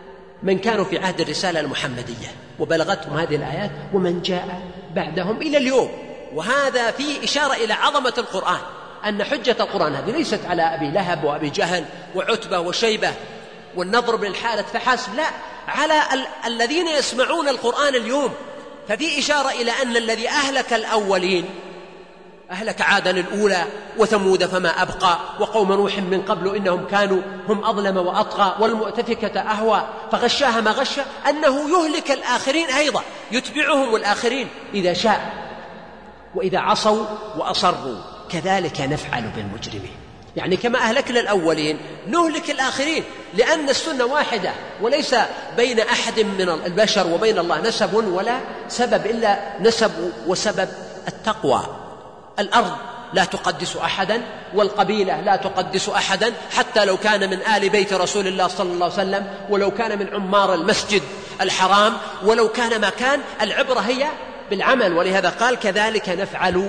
من كانوا في عهد الرسالة المحمدية وبلغتهم هذه الآيات ومن جاء بعدهم إلى اليوم. وهذا فيه إشارة إلى عظمة القرآن، أن حجة القرآن هذه ليست على أبي لهب وأبي جهل وعتبة وشيبة والنضر بن الحارث فحسب، لا، على الذين يسمعون القرآن اليوم. ففي إشارة إلى أن الذي أهلك الأولين أهلك عادا الأولى وثمود فما أبقى وقوم نوح من قبل إنهم كانوا هم أظلم وأطغى والمؤتفكة أهوى فغشاها ما غشى، أنه يهلك الآخرين أيضا، يتبعهم الآخرين إذا شاء، وإذا عصوا وأصروا كذلك نفعل بالمجرمين. يعني كما أهلكنا الأولين نهلك الآخرين، لأن السنة واحدة وليس بين أحد من البشر وبين الله نسب ولا سبب إلا نسب وسبب التقوى. الأرض لا تقدس أحدا والقبيلة لا تقدس أحدا، حتى لو كان من آل بيت رسول الله صلى الله عليه وسلم، ولو كان من عمار المسجد الحرام، ولو كان ما كان، العبرة هي بالعمل. ولهذا قال كذلك نفعل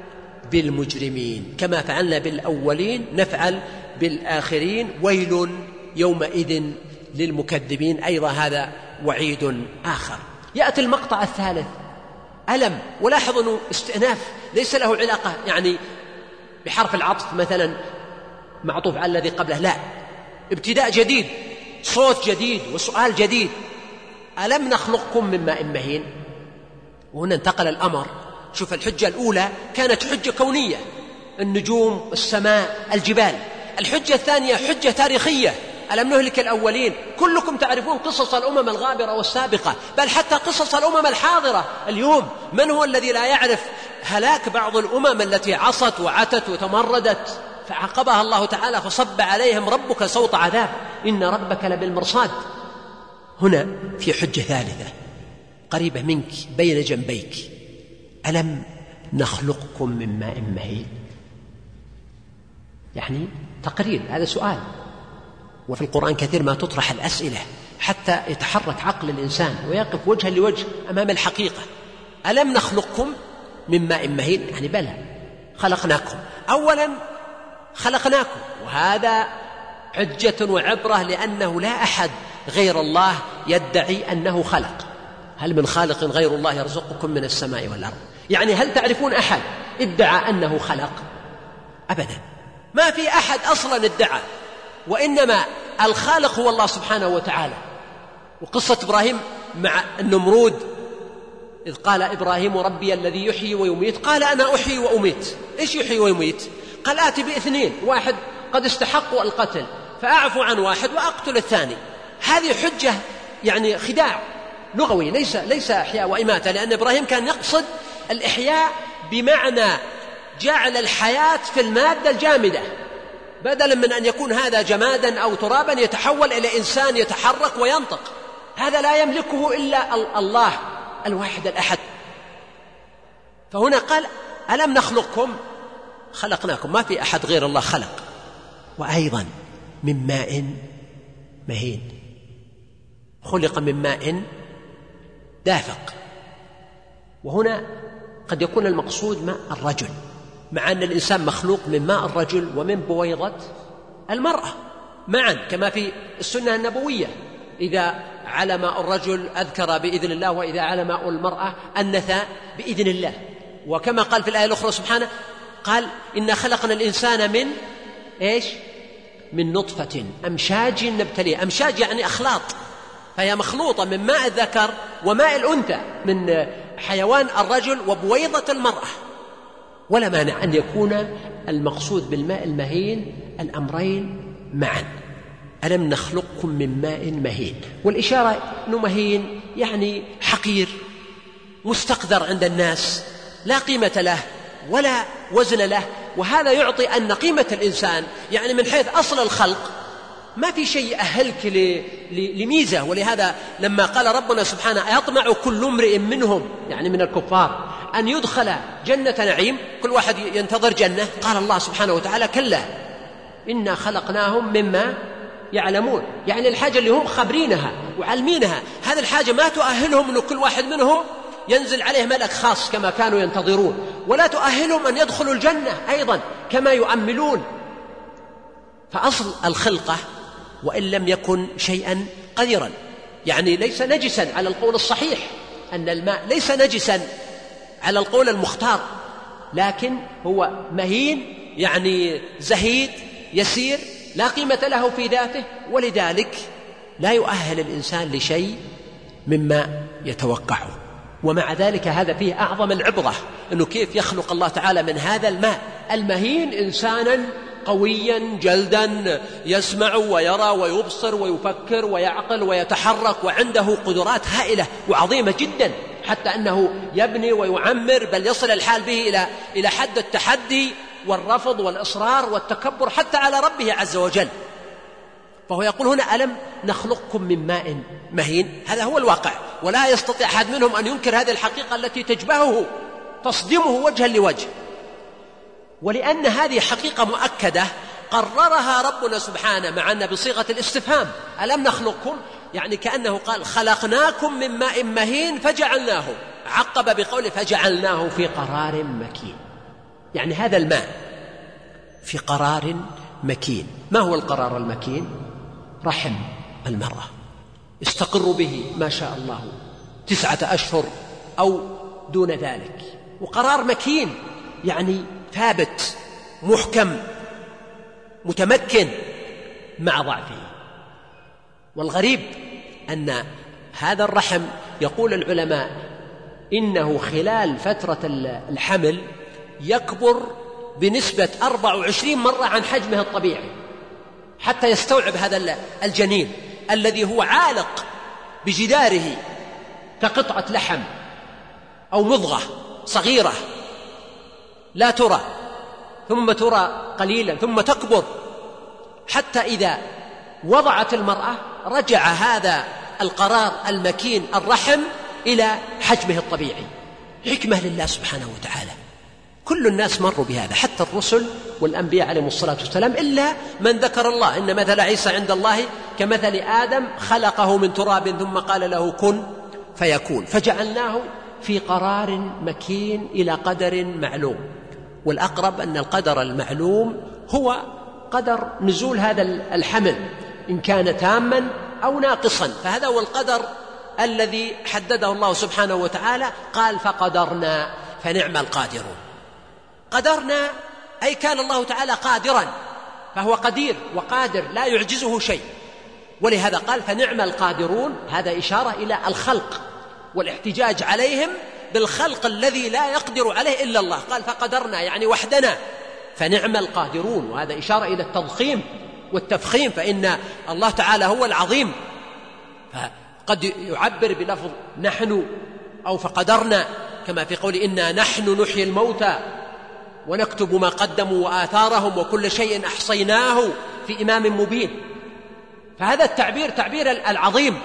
بالمجرمين، كما فعلنا بالأولين نفعل بالآخرين، ويل يومئذ للمكذبين. أيضا هذا وعيد آخر. يأتي المقطع الثالث ألم، ولاحظوا أنه استئناف ليس له علاقة يعني بحرف العطف مثلا معطوف على الذي قبله، لا، ابتداء جديد، صوت جديد وسؤال جديد. ألم نخلقكم من ماء مهين. وهنا انتقل الأمر. شوف، الحجة الأولى كانت حجة كونية، النجوم، السماء، الجبال. الحجة الثانية حجة تاريخية، ألم نهلك الأولين. كلكم تعرفون قصص الأمم الغابرة والسابقة، بل حتى قصص الأمم الحاضرة اليوم. من هو الذي لا يعرف هلاك بعض الأمم التي عصت وعتت وتمردت فعاقبها الله تعالى فصب عليهم ربك صوت عذاب إن ربك لبالمرصاد. هنا في حجة ثالثة قريبة منك بين جنبيك، ألم نخلقكم من ماء مهين. يعني تقرير، هذا سؤال. وفي القرآن كثير ما تطرح الأسئلة حتى يتحرك عقل الإنسان ويقف وجها لوجه أمام الحقيقة. ألم نخلقكم من ماء مهين، يعني بلى خلقناكم. أولا خلقناكم، وهذا حجة وعبرة، لأنه لا أحد غير الله يدعي أنه خلق. هل من خالق غير الله يرزقكم من السماء والأرض؟ يعني هل تعرفون أحد ادعى أنه خلق؟ أبدا، ما في أحد أصلا ادعى، وإنما الخالق هو الله سبحانه وتعالى. وقصة إبراهيم مع النمرود إذ قال إبراهيم ربي الذي يحيي ويميت، قال أنا أحيي وأميت. إيش يحيي ويميت؟ قال آتي باثنين، واحد قد استحقوا القتل فأعفو عن واحد وأقتل الثاني. هذه حجة يعني خداع لغوي، ليس إحياء وإماتة، لأن إبراهيم كان يقصد الإحياء بمعنى جعل الحياة في المادة الجامدة، بدلا من أن يكون هذا جمادا أو ترابا يتحول إلى إنسان يتحرك وينطق. هذا لا يملكه إلا الله الواحد الأحد. فهنا قال ألم نخلقكم، خلقناكم، ما في أحد غير الله خلق. وأيضا من ماء مهين، خلق من ماء دافق. وهنا قد يكون المقصود ماء الرجل، مع أن الإنسان مخلوق من ماء الرجل ومن بويضة المرأة معا، كما في السنة النبوية إذا على ماء الرجل أذكر بإذن الله، وإذا على ماء المرأة أنث بإذن الله. وكما قال في الآية الأخرى سبحانه قال إنا خلقنا الإنسان من إيش؟ من نطفة أمشاج نبتليه. أمشاج يعني أخلاط، فهي مخلوطة من ماء الذكر وماء الأنثى، من حيوان الرجل وبويضة المرأة. ولا مانع أن يكون المقصود بالماء المهين الأمرين معا. ألم نخلقكم من ماء مهين، والإشارة أنه مهين يعني حقير مستقدر عند الناس، لا قيمة له ولا وزن له. وهذا يعطي أن قيمة الإنسان يعني من حيث أصل الخلق ما في شيء يأهلك لميزة. ولهذا لما قال ربنا سبحانه يطمع كل امرئ منهم، يعني من الكفار، أن يدخل جنة نعيم، كل واحد ينتظر جنة، قال الله سبحانه وتعالى كلا إنا خلقناهم مما يعلمون. يعني الحاجة اللي هم خبرينها وعلمينها، هذه الحاجة ما تؤهلهم أن كل واحد منهم ينزل عليه ملك خاص كما كانوا ينتظرون، ولا تؤهلهم أن يدخلوا الجنة أيضا كما يؤملون. فأصل الخلقة وإن لم يكن شيئا قدرا، يعني ليس نجسا على القول الصحيح، أن الماء ليس نجسا على القول المختار، لكن هو مهين، يعني زهيد يسير لا قيمة له في ذاته، ولذلك لا يؤهل الإنسان لشيء مما يتوقعه. ومع ذلك هذا فيه أعظم العبرة، أنه كيف يخلق الله تعالى من هذا الماء المهين إنسانا قويا جلدا يسمع ويرى ويبصر ويفكر ويعقل ويتحرك، وعنده قدرات هائلة وعظيمة جدا، حتى أنه يبني ويعمر، بل يصل الحال به إلى حد التحدي والرفض والإصرار والتكبر حتى على ربه عز وجل. فهو يقول هنا: ألم نخلقكم من ماء مهين؟ هذا هو الواقع، ولا يستطيع أحد منهم أن ينكر هذه الحقيقة التي تجبهه تصدمه وجها لوجه. ولأن هذه حقيقة مؤكدة قررها ربنا سبحانه مع أن بصيغة الاستفهام: ألم نخلقكم، يعني كأنه قال: خلقناكم من ماء مهين فجعلناه، عقب بقوله: فجعلناه في قرار مكين. يعني هذا الماء في قرار مكين. ما هو القرار المكين؟ رحم المرأة يستقر به ما شاء الله 9 أشهر أو دون ذلك، وقرار مكين يعني ثابت محكم متمكن مع ضعفه. والغريب أن هذا الرحم يقول العلماء إنه خلال فترة الحمل يكبر بنسبة 24 مرة عن حجمه الطبيعي، حتى يستوعب هذا الجنين الذي هو عالق بجداره كقطعة لحم أو مضغة صغيرة لا ترى، ثم ترى قليلا، ثم تكبر، حتى إذا وضعت المرأة رجع هذا القرار المكين الرحم إلى حجمه الطبيعي. حكمة لله سبحانه وتعالى. كل الناس مروا بهذا، حتى الرسل والأنبياء عليهم الصلاة والسلام، إلا من ذكر الله: إن مثل عيسى عند الله كمثل آدم خلقه من تراب ثم قال له كن فيكون، فجعلناه في قرار مكين إلى قدر معلوم. والأقرب أن القدر المعلوم هو قدر نزول هذا الحمل، إن كان تاما أو ناقصا، فهذا هو القدر الذي حدده الله سبحانه وتعالى. قال: فقدرنا فنعم القادرون. قدرنا أي كان الله تعالى قادرا، فهو قدير وقادر لا يعجزه شيء، ولهذا قال: فنعم القادرون. هذا إشارة إلى الخلق والاحتجاج عليهم بالخلق الذي لا يقدر عليه إلا الله. قال: فقدرنا يعني وحدنا، فنعم القادرون، وهذا إشارة إلى التضخيم والتفخيم، فإن الله تعالى هو العظيم، فقد يعبر بلفظ نحن أو فقدرنا، كما في قول: إنا نحن نحيي الموتى ونكتب ما قدموا وآثارهم وكل شيء أحصيناه في إمام مبين. فهذا التعبير تعبير العظيم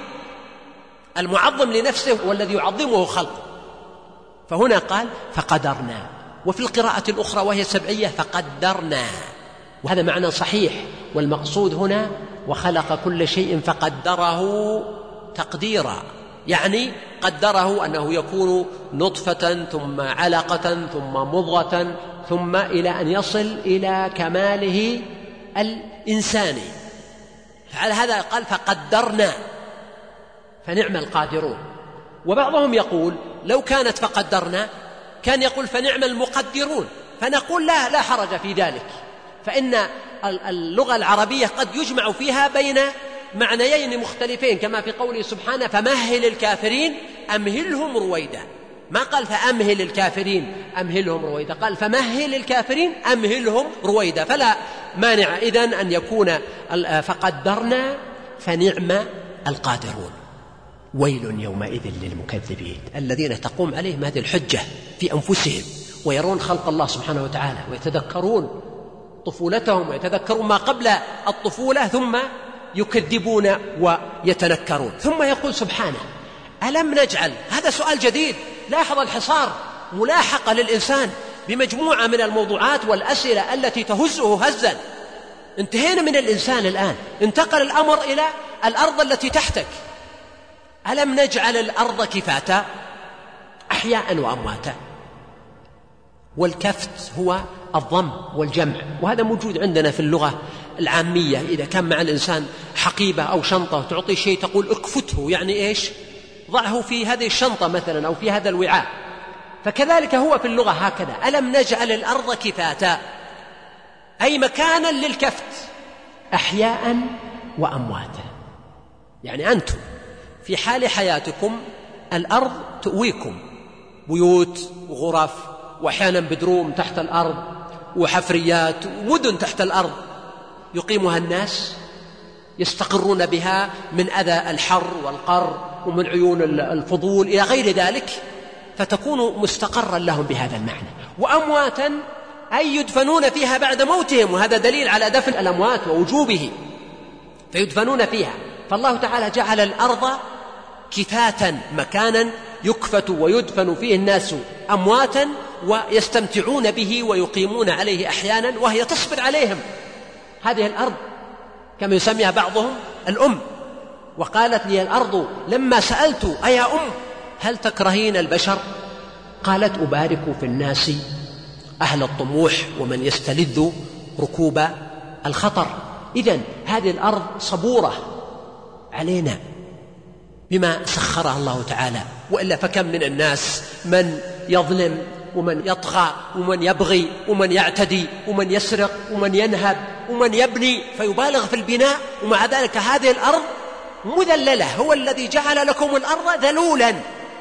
المعظم لنفسه والذي يعظمه خلقه. فهنا قال: فقدرنا، وفي القراءة الأخرى وهي سبعية: فقدرنا، وهذا معنى صحيح. والمقصود هنا: وخلق كل شيء فقدره تقديرا، يعني قدره أنه يكون نطفة ثم علقة ثم مضغة ثم إلى أن يصل إلى كماله الإنساني. فعلى هذا قال: فقدرنا فنعم القادرون. وبعضهم يقول لو كانت فقدرنا كان يقول فنعم المقدرون، فنقول لا حرج في ذلك، فإن اللغة العربية قد يجمع فيها بين معنيين مختلفين، كما في قوله سبحانه: فمهل الكافرين أمهلهم رويدا. ما قال فأمهل الكافرين أمهلهم رويدا، قال فمهل الكافرين أمهلهم رويدا. فلا مانع إذن أن يكون فقدرنا فنعم القادرون. ويل يومئذ للمكذبين الذين تقوم عليهم هذه الحجة في أنفسهم، ويرون خلق الله سبحانه وتعالى، ويتذكرون طفولتهم ويتذكرون ما قبل الطفولة، ثم يكذبون ويتنكرون. ثم يقول سبحانه: ألم نجعل، هذا سؤال جديد، لاحظ الحصار، ملاحقة للإنسان بمجموعة من الموضوعات والأسئلة التي تهزه هزا. انتهينا من الإنسان الآن، انتقل الأمر إلى الأرض التي تحتك. ألم نجعل الأرض كفاتا، أحياء وأمواتا. والكفت هو الضم والجمع، وهذا موجود عندنا في اللغة العامية. إذا كان مع الإنسان حقيبة أو شنطة تعطي شيء تقول اكفته، يعني إيش؟ ضعه في هذه الشنطة مثلا أو في هذا الوعاء. فكذلك هو في اللغة هكذا: ألم نجعل الأرض كفاتا، أي مكانا للكفت، أحياء وأمواتا. يعني أنتم في حال حياتكم الأرض تؤويكم، بيوت وغرف وأحيانا بدروم تحت الأرض وحفريات ومدن تحت الأرض يقيمها الناس يستقرون بها من أذى الحر والقر ومن عيون الفضول إلى غير ذلك، فتكون مستقرا لهم بهذا المعنى. وأمواتا أي يدفنون فيها بعد موتهم، وهذا دليل على دفن الأموات ووجوبه، فيدفنون فيها. فالله تعالى جعل الأرض كفاتا، مكانا يكفت ويدفن فيه الناس أمواتا ويستمتعون به ويقيمون عليه أحيانا، وهي تصبر عليهم. هذه الأرض كما يسميها بعضهم الأم. وقالت لي الأرض لما سألت: أيا أم هل تكرهين البشر؟ قالت: أبارك في الناس أهل الطموح ومن يستلذ ركوب الخطر. إذن هذه الأرض صبورة علينا بما سخرها الله تعالى، وإلا فكم من الناس من يظلم ومن يطغى ومن يبغي ومن يعتدي ومن يسرق ومن ينهب ومن يبني فيبالغ في البناء، ومع ذلك هذه الأرض مذللة. هو الذي جعل لكم الأرض ذلولا.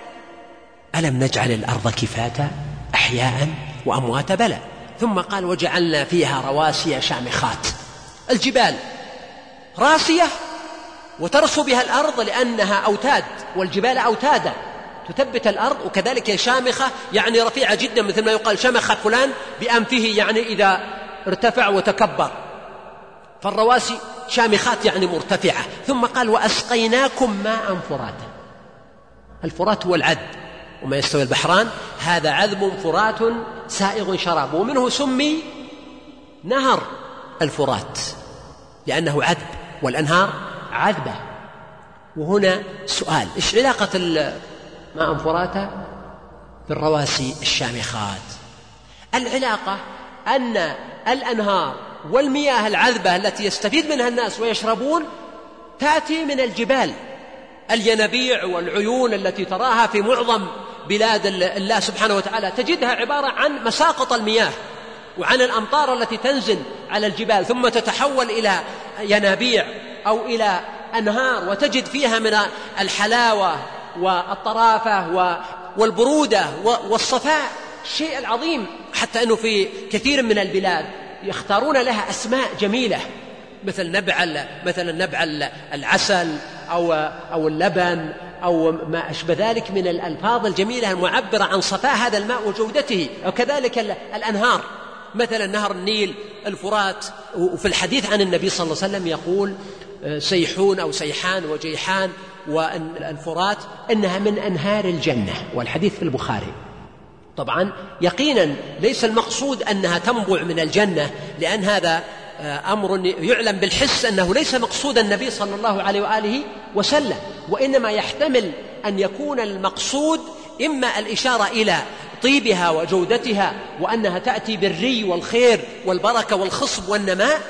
ألم نجعل الأرض كفاتا أحياء وأمواتا؟ بلى. ثم قال: وجعلنا فيها رواسي شامخات. الجبال راسية وترسو بها الأرض لأنها أوتاد، والجبال أوتادا تثبت الأرض، وكذلك شامخة يعني رفيعة جدا، مثل ما يقال شمخ فلان بأنفه، يعني إذا ارتفع وتكبر. فالرواسي شامخات يعني مرتفعة. ثم قال: وأسقيناكم ماء فراتا. الفرات هو العذب، وما يستوي البحران هذا عذب فرات سائغ شرابه، ومنه سمي نهر الفرات لأنه عذب، والأنهار عذبة. وهنا سؤال: إيش علاقة ماء فراتا بالرواسي الشامخات؟ العلاقة أن الأنهار والمياه العذبة التي يستفيد منها الناس ويشربون تأتي من الجبال. الينابيع والعيون التي تراها في معظم بلاد الله سبحانه وتعالى تجدها عبارة عن مساقط المياه وعن الأمطار التي تنزل على الجبال ثم تتحول إلى ينابيع أو إلى أنهار، وتجد فيها من الحلاوة والطرافة والبرودة والصفاء شيء العظيم، حتى أنه في كثير من البلاد يختارون لها أسماء جميلة، مثل نبع العسل أو اللبن أو ما أشبه ذلك من الألفاظ الجميلة المعبرة عن صفاء هذا الماء وجودته. وكذلك الأنهار، مثلا نهر النيل، الفرات. وفي الحديث عن النبي صلى الله عليه وسلم يقول: سيحون أو سيحان وجيحان والفرات إنها من أنهار الجنة، والحديث في البخاري. طبعا يقينا ليس المقصود أنها تنبع من الجنة، لأن هذا أمر يعلم بالحس أنه ليس مقصود النبي صلى الله عليه وآله وسلم، وإنما يحتمل أن يكون المقصود إما الإشارة إلى طيبها وجودتها، وأنها تأتي بالري والخير والبركة والخصب والنماء،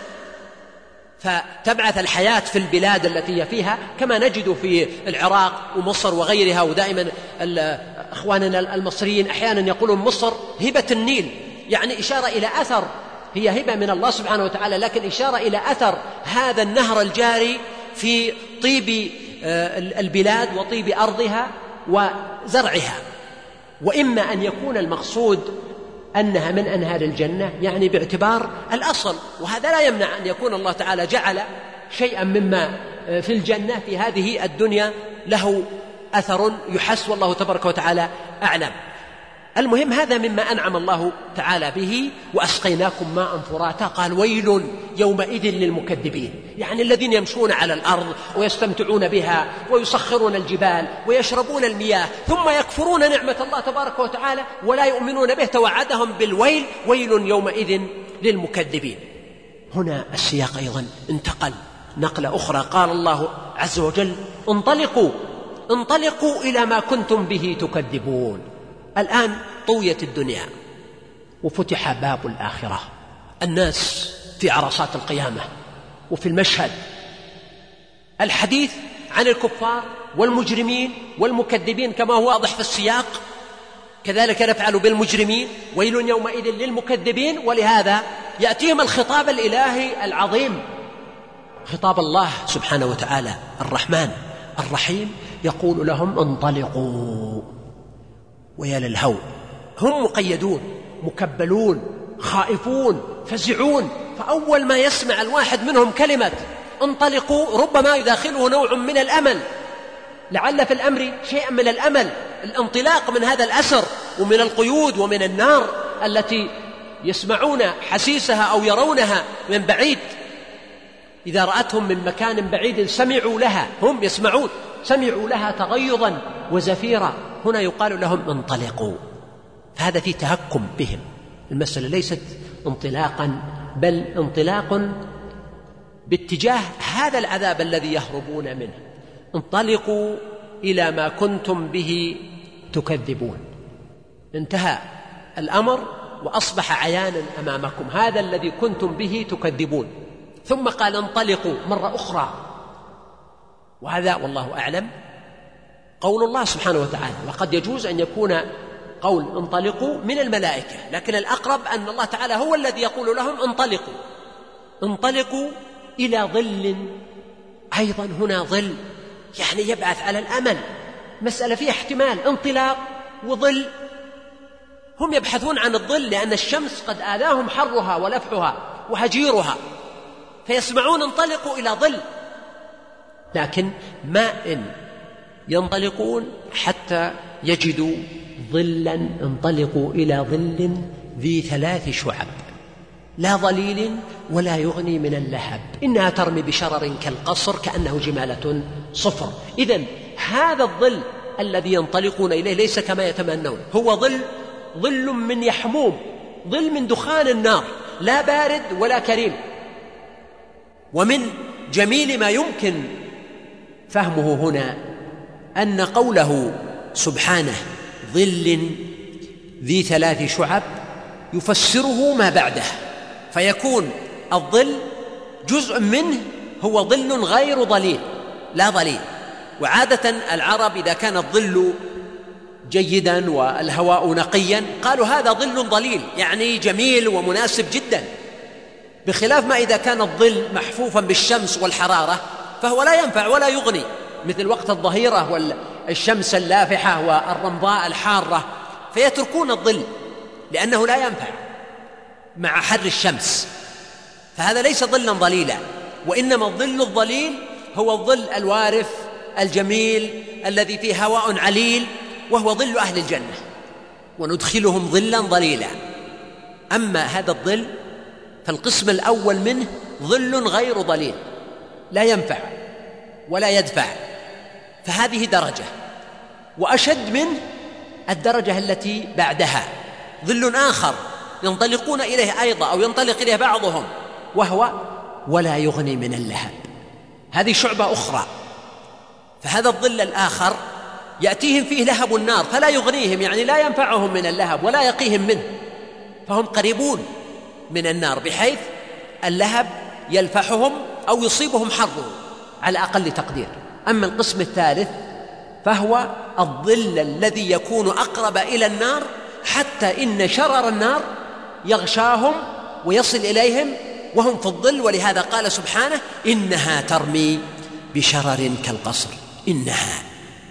فتبعث الحياة في البلاد التي هي فيها، كما نجد في العراق ومصر وغيرها. ودائما أخواننا المصريين أحيانا يقولون مصر هبة النيل، يعني إشارة إلى أثر، هي هبة من الله سبحانه وتعالى، لكن إشارة إلى أثر هذا النهر الجاري في طيب البلاد وطيب أرضها وزرعها. وإما أن يكون المقصود أنها من أنهار الجنة، يعني باعتبار الأصل، وهذا لا يمنع أن يكون الله تعالى جعل شيئا مما في الجنة في هذه الدنيا له أثر يحس، والله تبارك وتعالى أعلم. المهم هذا مما أنعم الله تعالى به. وأسقيناكم ماء فراتا. قال: ويل يومئذ للمكذبين، يعني الذين يمشون على الأرض ويستمتعون بها ويسخرون الجبال ويشربون المياه ثم يكفرون نعمة الله تبارك وتعالى ولا يؤمنون به، توعدهم بالويل: ويل يومئذ للمكذبين. هنا السياق أيضا انتقل نقلة أخرى. قال الله عز وجل: انطلقوا إلى ما كنتم به تكذبون. الآن طويت الدنيا وفتح باب الآخرة. الناس في عرصات القيامة وفي المشهد. الحديث عن الكفار والمجرمين والمكذبين كما هو واضح في السياق، كذلك نفعل بالمجرمين، ويل يومئذ للمكذبين. ولهذا يأتيهم الخطاب الإلهي العظيم، خطاب الله سبحانه وتعالى الرحمن الرحيم، يقول لهم انطلقوا. ويا للهول، هم مقيدون مكبلون خائفون فزعون، فأول ما يسمع الواحد منهم كلمة انطلقوا ربما يداخله نوع من الأمل، لعل في الأمر شيئا من الأمل، الانطلاق من هذا الأسر ومن القيود ومن النار التي يسمعون حسيسها أو يرونها من بعيد. إذا رأتهم من مكان بعيد سمعوا لها، هم يسمعون، سمعوا لها تغيظا وزفيرا. هنا يقال لهم انطلقوا، فهذا في تهكم بهم. المسألة ليست انطلاقا، بل انطلاق باتجاه هذا العذاب الذي يهربون منه. انطلقوا إلى ما كنتم به تكذبون. انتهى الأمر وأصبح عيانا أمامكم هذا الذي كنتم به تكذبون. ثم قال انطلقوا مرة أخرى، وهذا والله أعلم قول الله سبحانه وتعالى، وقد يجوز أن يكون قول انطلقوا من الملائكة، لكن الأقرب أن الله تعالى هو الذي يقول لهم انطلقوا. انطلقوا إلى ظل، أيضا هنا ظل يعني يبعث على الأمل، مسألة فيها احتمال انطلاق وظل. هم يبحثون عن الظل لأن الشمس قد آذاهم حرها ولفحها وهجيرها، فيسمعون انطلقوا إلى ظل، لكن ما إن ينطلقون حتى يجدوا ظلا. انطلقوا إلى ظل ذي 3 شعب لا ظليل ولا يغني من اللهب إنها ترمي بشرر كالقصر كأنه جمالة صفر. إذن هذا الظل الذي ينطلقون إليه ليس كما يتمنون، هو ظل من يحموم، ظل من دخان النار، لا بارد ولا كريم. ومن جميل ما يمكن فهمه هنا أن قوله سبحانه ظل ذي 3 شعب يفسره ما بعده، فيكون الظل جزء منه هو ظل غير ظليل، لا ظليل. وعادة العرب إذا كان الظل جيدا والهواء نقيا قالوا هذا ظل ظليل، يعني جميل ومناسب جدا، بخلاف ما إذا كان الظل محفوفا بالشمس والحرارة فهو لا ينفع ولا يغني، مثل وقت الظهيرة والشمس اللافحة والرمضاء الحارة، فيتركون الظل لأنه لا ينفع مع حر الشمس، فهذا ليس ظلا ظليلا، وإنما الظل الظليل هو الظل الوارف الجميل الذي فيه هواء عليل، وهو ظل أهل الجنة، وندخلهم ظلا ظليلا. أما هذا الظل فالقسم الأول منه ظل غير ظليل لا ينفع ولا يدفع، فهذه درجة. وأشد منه الدرجة التي بعدها ظل آخر ينطلقون إليه أيضا أو ينطلق إليه بعضهم، وهو ولا يغني من اللهب، هذه شعبة أخرى. فهذا الظل الآخر يأتيهم فيه لهب النار فلا يغنيهم، يعني لا ينفعهم من اللهب ولا يقيهم منه، فهم قريبون من النار بحيث اللهب يلفحهم أو يصيبهم حره على أقل تقدير. أما القسم الثالث فهو الظل الذي يكون أقرب إلى النار حتى إن شرر النار يغشاهم ويصل إليهم وهم في الظل. ولهذا قال سبحانه إنها ترمي بشرر كالقصر. إنها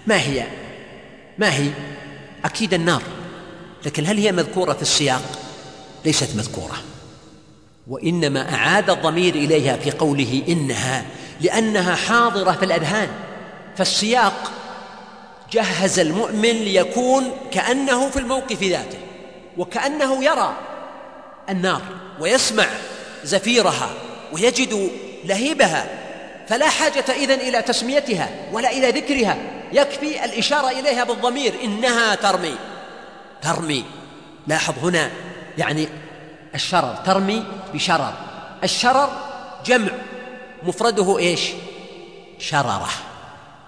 ما هي أكيد النار، لكن هل هي مذكورة في السياق؟ ليست مذكورة، وإنما أعاد الضمير إليها في قوله إنها لأنها حاضرة في الأذهان، فالسياق جهز المؤمن ليكون كأنه في الموقف ذاته، وكأنه يرى النار ويسمع زفيرها ويجد لهيبها، فلا حاجة إذن إلى تسميتها ولا إلى ذكرها، يكفي الإشارة إليها بالضمير إنها ترمي. لاحظ هنا يعني الشرر ترمي بشرر، الشرر جمع مفرده إيش؟ شررة،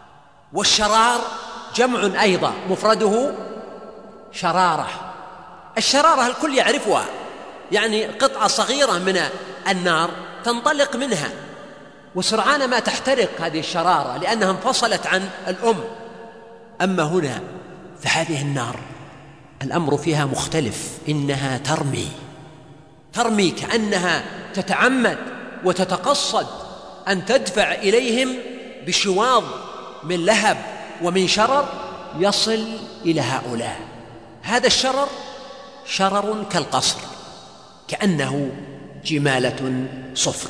والشرار جمع أيضا مفرده شرارة. الشرارة الكل يعرفها، يعني قطعة صغيرة من النار تنطلق منها، وسرعان ما تحترق هذه الشرارة لأنها انفصلت عن الأم. أما هنا فهذه النار الأمر فيها مختلف، إنها ترمي كأنها تتعمد وتتقصد أن تدفع إليهم بشواظ من لهب ومن شرر يصل إلى هؤلاء. هذا الشرر شرر كالقصر، كأنه جمالة صفر،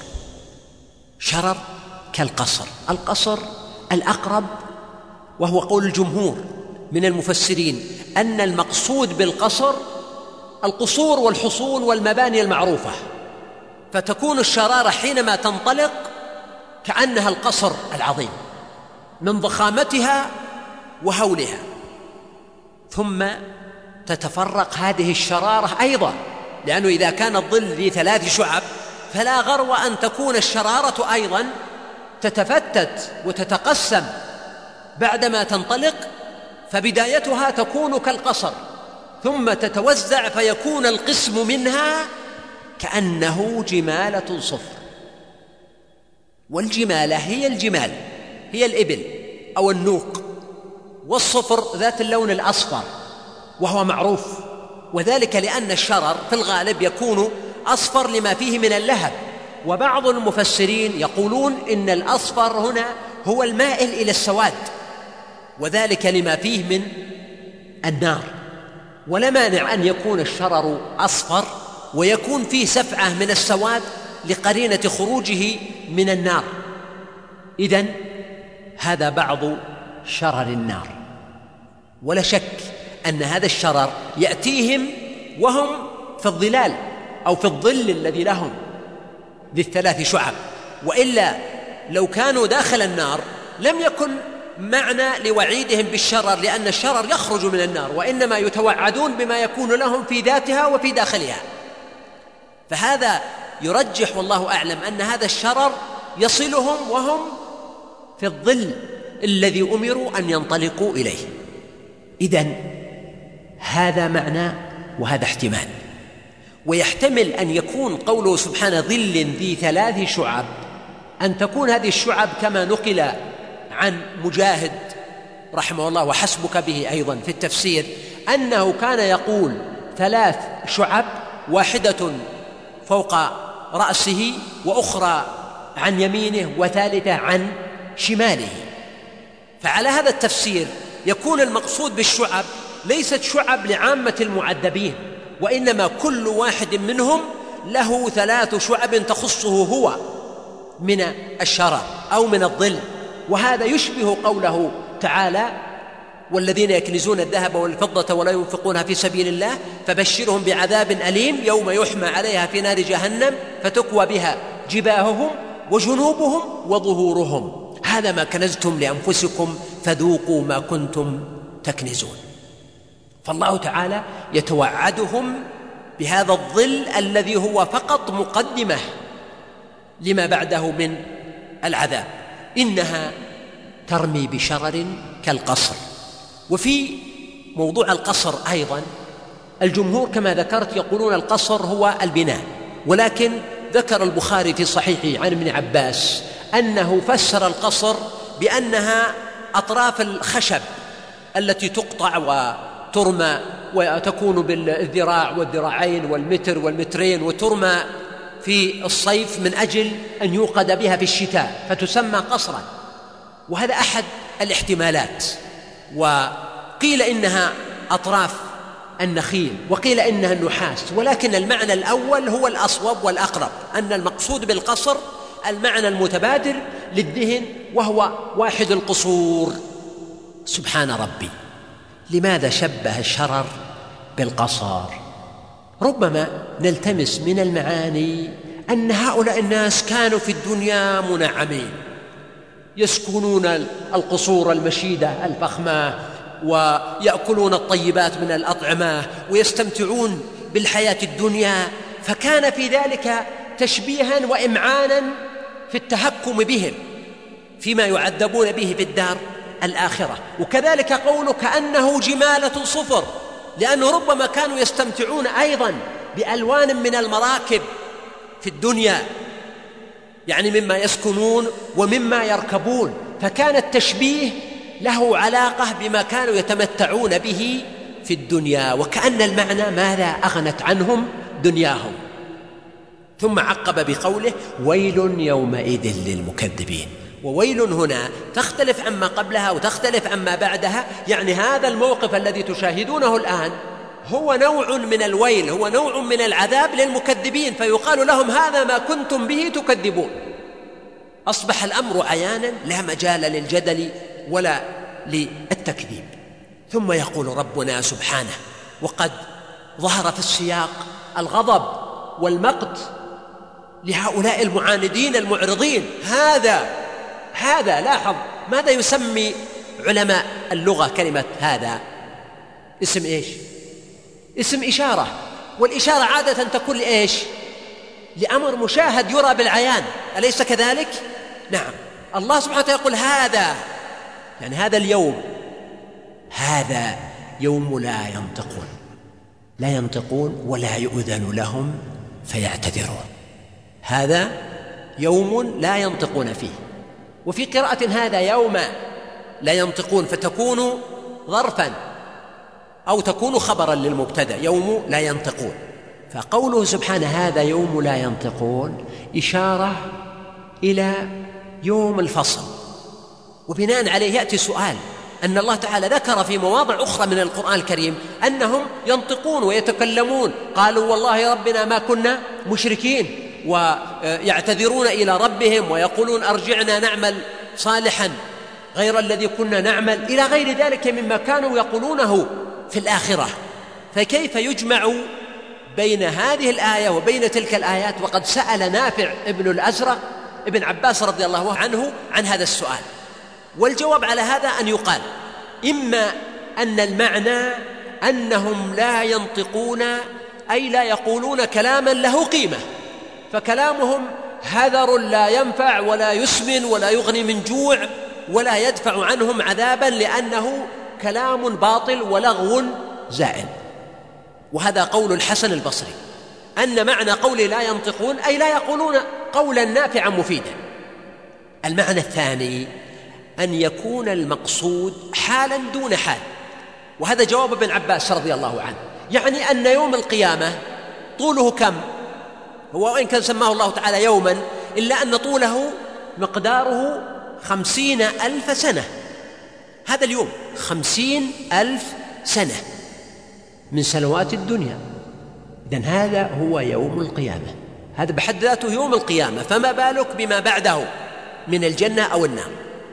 شرر كالقصر. القصر الأقرب، وهو قول الجمهور من المفسرين، أن المقصود بالقصر القصور والحصون والمباني المعروفة، فتكون الشرارة حينما تنطلق كأنها القصر العظيم من ضخامتها وهولها، ثم تتفرق هذه الشرارة أيضا، لأنه إذا كان الظل ذي 3 شعب فلا غرو أن تكون الشرارة أيضا تتفتت وتتقسم بعدما تنطلق، فبدايتها تكون كالقصر ثم تتوزع فيكون القسم منها كأنه جمالة صفر. والجمالة هي الجمال، هي الإبل أو النوق، والصفر ذات اللون الأصفر وهو معروف، وذلك لأن الشرر في الغالب يكون أصفر لما فيه من اللهب. وبعض المفسرين يقولون إن الأصفر هنا هو المائل إلى السواد، وذلك لما فيه من النار. ولا مانع أن يكون الشرر أصفر ويكون فيه سفعة من السواد لقرينة خروجه من النار. إذن هذا بعض شرر النار. ولا شك أن هذا الشرر يأتيهم وهم في الظلال أو في الظل الذي لهم ذي 3 شعب، وإلا لو كانوا داخل النار لم يكن معنى لوعيدهم بالشرر، لأن الشرر يخرج من النار، وإنما يتوعدون بما يكون لهم في ذاتها وفي داخلها. فهذا يرجح والله أعلم أن هذا الشرر يصلهم وهم في الظل الذي أمروا أن ينطلقوا إليه. إذن هذا معنى وهذا احتمال. ويحتمل أن يكون قوله سبحانه ظل ذي 3 شعب أن تكون هذه الشعب كما نقل عن مجاهد رحمه الله وحسبك به أيضا في التفسير، أنه كان يقول 3 شعب، واحدة فوق رأسه وأخرى عن يمينه وثالثة عن شماله. فعلى هذا التفسير يكون المقصود بالشعب ليست شعب لعامة المعذبين، وإنما كل واحد منهم له 3 شعب تخصه هو من الشرر أو من الظل. وهذا يشبه قوله تعالى والذين يكنزون الذهب والفضة ولا ينفقونها في سبيل الله فبشرهم بعذاب أليم يوم يحمى عليها في نار جهنم فتكوى بها جباههم وجنوبهم وظهورهم هذا ما كنزتم لأنفسكم فذوقوا ما كنتم تكنزون. فالله تعالى يتوعدهم بهذا الظل الذي هو فقط مقدمة لما بعده من العذاب. إنها ترمي بشرر كالقصر. وفي موضوع القصر أيضا الجمهور كما ذكرت يقولون القصر هو البناء، ولكن ذكر البخاري في صحيحه عن ابن عباس أنه فسر القصر بأنها أطراف الخشب التي تقطع وترمى وتكون بالذراع والذراعين والمتر والمترين وترمى في الصيف من أجل أن يوقد بها في الشتاء فتسمى قصرا. وهذا أحد الاحتمالات. وقيل إنها أطراف النخيل وقيل إنها النحاس، ولكن المعنى الأول هو الأصوب والأقرب، أن المقصود بالقصر المعنى المتبادر للذهن وهو واحد القصور. سبحان ربي، لماذا شبه الشرر بالقصر؟ ربما نلتمس من المعاني أن هؤلاء الناس كانوا في الدنيا منعمين، يسكنون القصور المشيدة الفخمة ويأكلون الطيبات من الأطعمة ويستمتعون بالحياة الدنيا، فكان في ذلك تشبيها وإمعانا في التهكم بهم فيما يعذبون به في الدار الآخرة. وكذلك قوله كأنه جمالة صفر، لأنه ربما كانوا يستمتعون أيضا بألوان من المراكب في الدنيا، يعني مما يسكنون ومما يركبون، فكان التشبيه له علاقة بما كانوا يتمتعون به في الدنيا، وكأن المعنى ماذا أغنت عنهم دنياهم. ثم عقب بقوله ويل يومئذ للمكذبين. وويل هنا تختلف عما قبلها وتختلف عما بعدها، يعني هذا الموقف الذي تشاهدونه الآن هو نوع من الويل، هو نوع من العذاب للمكذبين، فيقال لهم هذا ما كنتم به تكذبون. أصبح الأمر عيانا لا مجال للجدل ولا للتكذيب. ثم يقول ربنا سبحانه وقد ظهر في السياق الغضب والمقت لهؤلاء المعاندين المعرضين، هذا لاحظ ماذا يسمي علماء اللغة كلمة هذا؟ اسم إيش؟ اسم إشارة، والإشارة عادة تكون لإيش؟ لأمر مشاهد يرى بالعيان، أليس كذلك؟ نعم. الله سبحانه وتعالى يقول هذا، يعني هذا اليوم، هذا يوم لا ينطقون ولا يؤذن لهم فيعتذرون. هذا يوم لا ينطقون فيه. وفي قراءة هذا يوم لا ينطقون، فتكون ظرفا أو تكون خبرا للمبتدأ، يوم لا ينطقون. فقوله سبحانه هذا يوم لا ينطقون إشارة إلى يوم الفصل، وبناء عليه يأتي سؤال، أن الله تعالى ذكر في مواضع أخرى من القرآن الكريم أنهم ينطقون ويتكلمون، قالوا والله ربنا ما كنا مشركين، ويعتذرون إلى ربهم ويقولون أرجعنا نعمل صالحا غير الذي كنا نعمل، إلى غير ذلك مما كانوا يقولونه في الآخرة. فكيف يجمع بين هذه الآية وبين تلك الآيات؟ وقد سأل نافع ابن الأزرق ابن عباس رضي الله عنه عن هذا السؤال، والجواب على هذا أن يقال إما أن المعنى أنهم لا ينطقون أي لا يقولون كلاما له قيمة، فكلامهم هذر لا ينفع ولا يسمن ولا يغني من جوع ولا يدفع عنهم عذابا، لأنه كلام باطل ولغو زائل. وهذا قول الحسن البصري، أن معنى قول لا ينطقون أي لا يقولون قولا نافعا مفيدا. المعنى الثاني أن يكون المقصود حالا دون حال، وهذا جواب ابن عباس رضي الله عنه، يعني أن يوم القيامة طوله كم؟ هو وإن كان سماه الله تعالى يوما إلا أن طوله مقداره 50,000 سنة. هذا اليوم 50,000 سنة من سنوات الدنيا. إذن هذا هو يوم القيامة، هذا بحد ذاته يوم القيامة، فما بالك بما بعده من الجنة أو النار.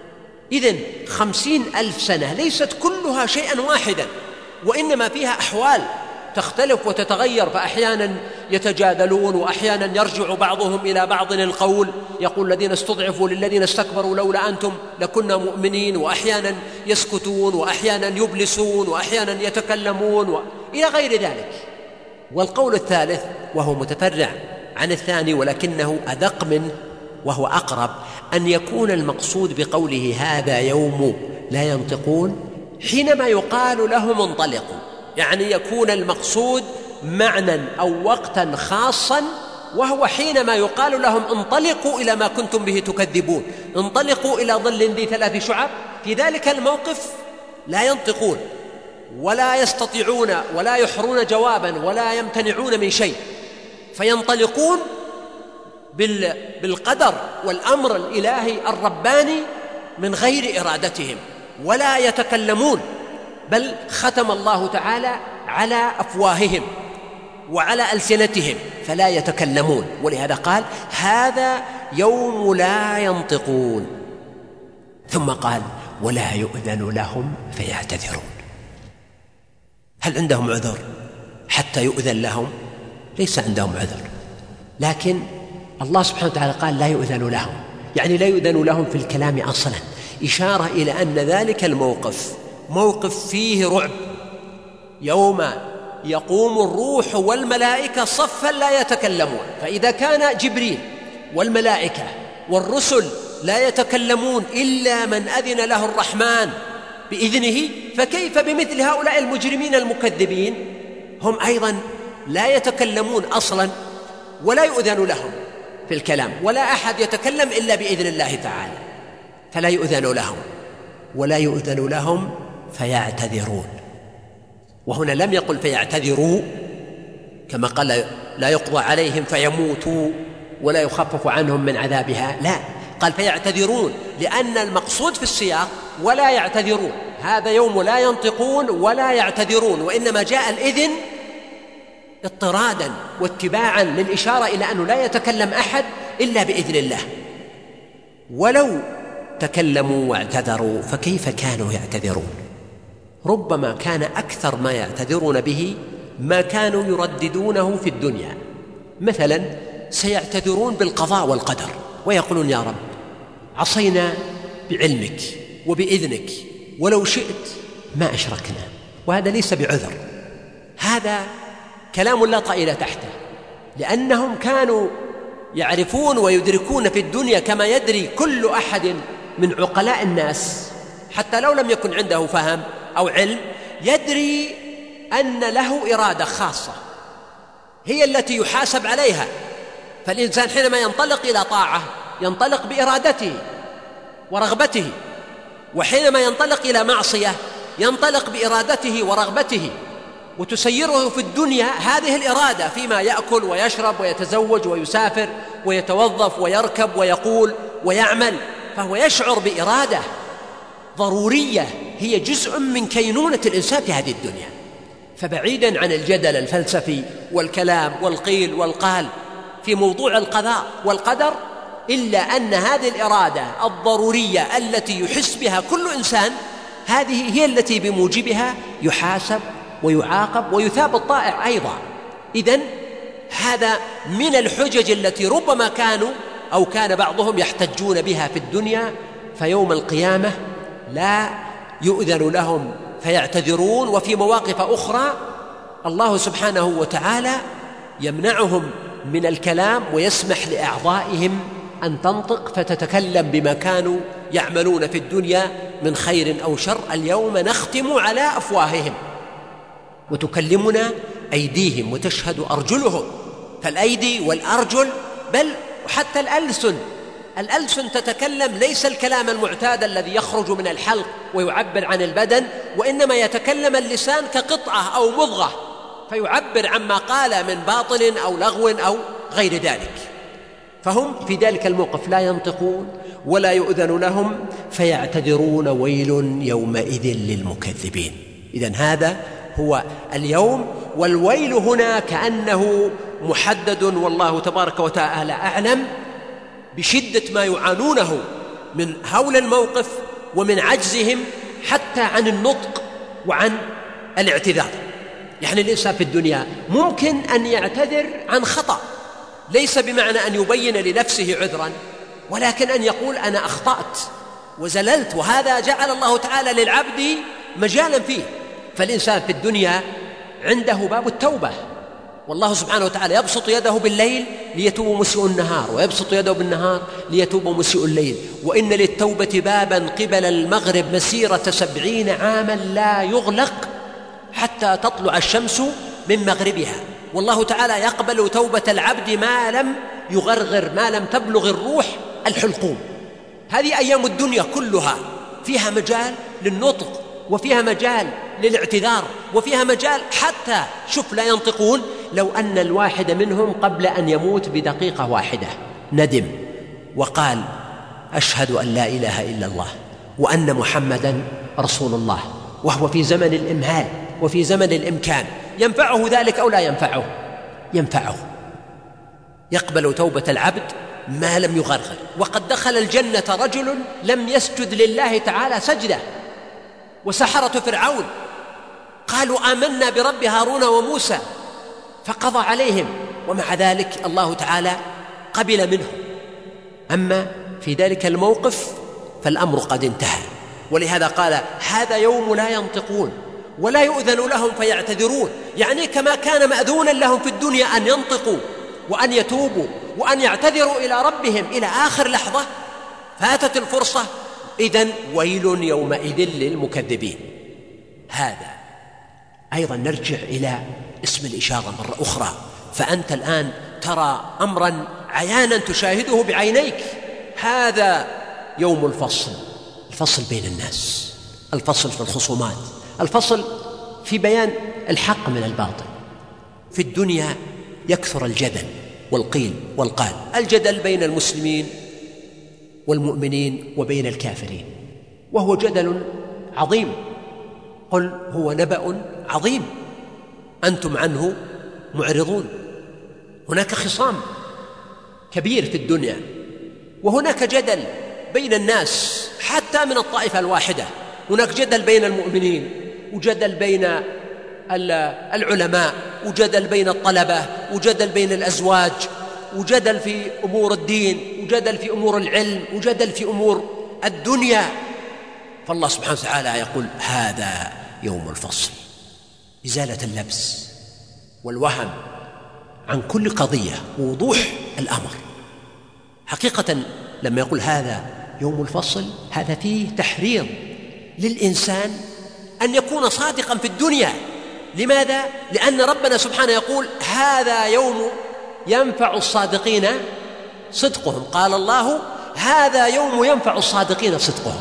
إذن 50,000 سنة ليست كلها شيئا واحدا، وإنما فيها أحوال تختلف وتتغير، فأحيانا يتجادلون وأحيانا يرجع بعضهم إلى بعض القول، يقول الذين استضعفوا للذين استكبروا لولا أنتم لكنا مؤمنين، وأحيانا يسكتون وأحيانا يبلسون وأحيانا يتكلمون إلى غير ذلك. والقول الثالث وهو متفرع عن الثاني ولكنه أدق منه وهو أقرب، أن يكون المقصود بقوله هذا يوم لا ينطقون حينما يقال لهم انطلقوا، يعني يكون المقصود معنى أو وقتا خاصا، وهو حينما يقال لهم انطلقوا إلى ما كنتم به تكذبون، انطلقوا إلى ظل ذي 3 شعب. في ذلك الموقف لا ينطقون ولا يستطيعون ولا يحرون جوابا ولا يمتنعون من شيء، فينطلقون بالقدر والأمر الإلهي الرباني من غير إرادتهم، ولا يتكلمون، بل ختم الله تعالى على أفواههم وعلى ألسنتهم فلا يتكلمون. ولهذا قال هذا يوم لا ينطقون، ثم قال ولا يؤذن لهم فيعتذرون. هل عندهم عذر حتى يؤذن لهم؟ ليس عندهم عذر، لكن الله سبحانه وتعالى قال لا يؤذن لهم، يعني لا يؤذن لهم في الكلام أصلا، إشارة إلى أن ذلك الموقف موقف فيه رعب، يوم يقوم الروح والملائكة صفا لا يتكلمون. فإذا كان جبريل والملائكة والرسل لا يتكلمون إلا من أذن له الرحمن بإذنه، فكيف بمثل هؤلاء المجرمين المكذبين؟ هم أيضا لا يتكلمون أصلا ولا يؤذن لهم في الكلام، ولا أحد يتكلم إلا بإذن الله تعالى، فلا يؤذن لهم ولا يؤذن لهم فيعتذرون. وهنا لم يقل فيعتذروا كما قال لا يقضى عليهم فيموتوا ولا يخفف عنهم من عذابها، لا، قال فيعتذرون، لأن المقصود في السياق ولا يعتذرون، هذا يوم لا ينطقون ولا يعتذرون، وإنما جاء الإذن اضطرادا واتباعا للإشارة إلى أنه لا يتكلم أحد إلا بإذن الله. ولو تكلموا واعتذروا فكيف كانوا يعتذرون؟ ربما كان أكثر ما يعتذرون به ما كانوا يرددونه في الدنيا. مثلا سيعتذرون بالقضاء والقدر ويقولون يا رب عصينا بعلمك وبإذنك ولو شئت ما أشركنا، وهذا ليس بعذر، هذا كلام لا طائل تحته، لأنهم كانوا يعرفون ويدركون في الدنيا كما يدري كل أحد من عقلاء الناس حتى لو لم يكن عنده فهم أو علم، يدري أن له إرادة خاصة هي التي يحاسب عليها. فالإنسان حينما ينطلق إلى طاعة ينطلق بإرادته ورغبته، وحينما ينطلق إلى معصية ينطلق بإرادته ورغبته، وتسيره في الدنيا هذه الإرادة فيما يأكل ويشرب ويتزوج ويسافر ويتوظف ويركب ويقول ويعمل، فهو يشعر بإرادة ضرورية هي جزء من كينونة الإنسان في هذه الدنيا. فبعيدا عن الجدل الفلسفي والكلام والقيل والقال في موضوع القضاء والقدر، إلا أن هذه الإرادة الضرورية التي يحس بها كل إنسان هذه هي التي بموجبها يحاسب ويعاقب ويثاب الطائع أيضا. إذن هذا من الحجج التي ربما كانوا أو كان بعضهم يحتجون بها في الدنيا، فيوم القيامة لا يؤذن لهم فيعتذرون. وفي مواقف أخرى الله سبحانه وتعالى يمنعهم من الكلام ويسمح لأعضائهم أن تنطق فتتكلم بما كانوا يعملون في الدنيا من خير أو شر. اليوم نختم على أفواههم وتكلمنا أيديهم وتشهد أرجلهم، فالأيدي والأرجل بل وحتى الألسن تتكلم ليس الكلام المعتاد الذي يخرج من الحلق ويعبر عن البدن، وإنما يتكلم اللسان كقطعة أو مضغة فيعبر عما قال من باطل أو لغو أو غير ذلك. فهم في ذلك الموقف لا ينطقون ولا يؤذن لهم فيعتذرون ويل يومئذ للمكذبين. إذن هذا هو اليوم، والويل هنا كأنه محدد، والله تبارك وتعالى أعلم بشدة ما يعانونه من هول الموقف ومن عجزهم حتى عن النطق وعن الاعتذار. يعني الإنسان في الدنيا ممكن أن يعتذر عن خطأ، ليس بمعنى أن يبين لنفسه عذرا، ولكن أن يقول أنا أخطأت وزللت، وهذا جعل الله تعالى للعبد مجالا فيه. فالإنسان في الدنيا عنده باب التوبة، والله سبحانه وتعالى يبسط يده بالليل ليتوب مسيء النهار، ويبسط يده بالنهار ليتوب مسيء الليل، وإن للتوبة بابا قبل المغرب مسيرة 70 عاما لا يغلق حتى تطلع الشمس من مغربها. والله تعالى يقبل توبة العبد ما لم يغرغر، ما لم تبلغ الروح الحلقوم. هذه أيام الدنيا كلها فيها مجال للنطق، وفيها مجال للاعتذار، وفيها مجال حتى شوف لا ينطقون. لو أن الواحد منهم قبل أن يموت بدقيقة واحدة ندم وقال أشهد أن لا إله إلا الله وأن محمدا رسول الله، وهو في زمن الإمهال وفي زمن الإمكان، ينفعه ذلك أو لا ينفعه؟ ينفعه. يقبل توبة العبد ما لم يغرغر. وقد دخل الجنة رجل لم يسجد لله تعالى سجدة، وسحرة فرعون قالوا آمنا برب هارون وموسى فقضى عليهم، ومع ذلك الله تعالى قبل منه. أما في ذلك الموقف فالأمر قد انتهى، ولهذا قال هذا يوم لا ينطقون ولا يؤذن لهم فيعتذرون. يعني كما كان مأذونا لهم في الدنيا أن ينطقوا وأن يتوبوا وأن يعتذروا إلى ربهم إلى آخر لحظة، فاتت الفرصة إذن ويل يومئذ للمكذبين. هذا أيضا نرجع إلى اسم الإشارة مرة أخرى، فأنت الآن ترى أمرا عيانا تشاهده بعينيك. هذا يوم الفصل، الفصل بين الناس، الفصل في الخصومات، الفصل في بيان الحق من الباطل. في الدنيا يكثر الجدل والقيل والقال، الجدل بين المسلمين والمؤمنين وبين الكافرين، وهو جدل عظيم. قل هو نبأ عظيم أنتم عنه معرضون. هناك خصام كبير في الدنيا، وهناك جدل بين الناس حتى من الطائفة الواحدة. هناك جدل بين المؤمنين، وجدل بين العلماء، وجدل بين الطلبة، وجدل بين الأزواج، وجدل في أمور الدين، وجدل في أمور العلم، وجدل في أمور الدنيا. فالله سبحانه وتعالى يقول هذا يوم الفصل، إزالة اللبس والوهم عن كل قضية ووضوح الأمر. حقيقة لما يقول هذا يوم الفصل، هذا فيه تحريض للإنسان أن يكون صادقا في الدنيا. لماذا؟ لأن ربنا سبحانه يقول هذا يوم ينفع الصادقين صدقهم. قال الله هذا يوم ينفع الصادقين صدقهم.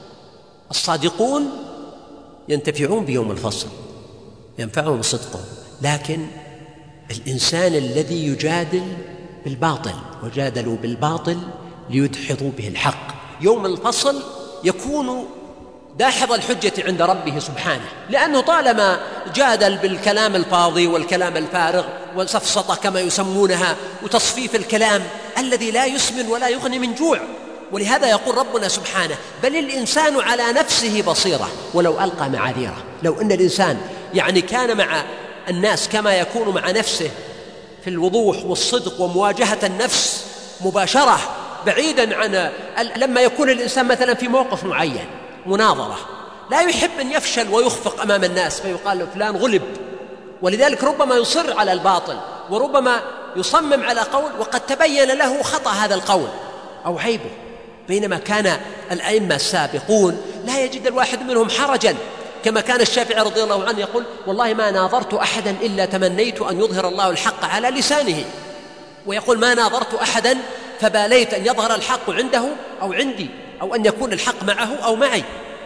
الصادقون ينتفعون بيوم الفصل، ينفعهم صدقهم. لكن الإنسان الذي يجادل بالباطل، وجادلوا بالباطل ليدحضوا به الحق، يوم الفصل يكون داحض الحجة عند ربه سبحانه، لأنه طالما جادل بالكلام الفاضي والكلام الفارغ والسفسطة كما يسمونها، وتصفيف الكلام الذي لا يسمن ولا يغني من جوع. ولهذا يقول ربنا سبحانه بل الإنسان على نفسه بصيرة ولو ألقى معاذيره. لو أن الإنسان كان مع الناس كما يكون مع نفسه في الوضوح والصدق ومواجهة النفس مباشرة، بعيدا عن لما يكون الإنسان مثلا في موقف معين، مناظرة، لا يحب أن يفشل ويخفق أمام الناس فيقال فلان غلب، ولذلك ربما يصر على الباطل، وربما يصمم على قول وقد تبين له خطأ هذا القول أو عيبه. بينما كان الأئمة السابقون لا يجد الواحد منهم حرجا، كما كان الشافعي رضي الله عنه يقول والله ما ناظرت أحدا إلا تمنيت أن يظهر الله الحق على لسانه، ويقول ما ناظرت أحدا فباليت أن يظهر الحق عنده أو عندي، أو أن يكون الحق معه أو معي.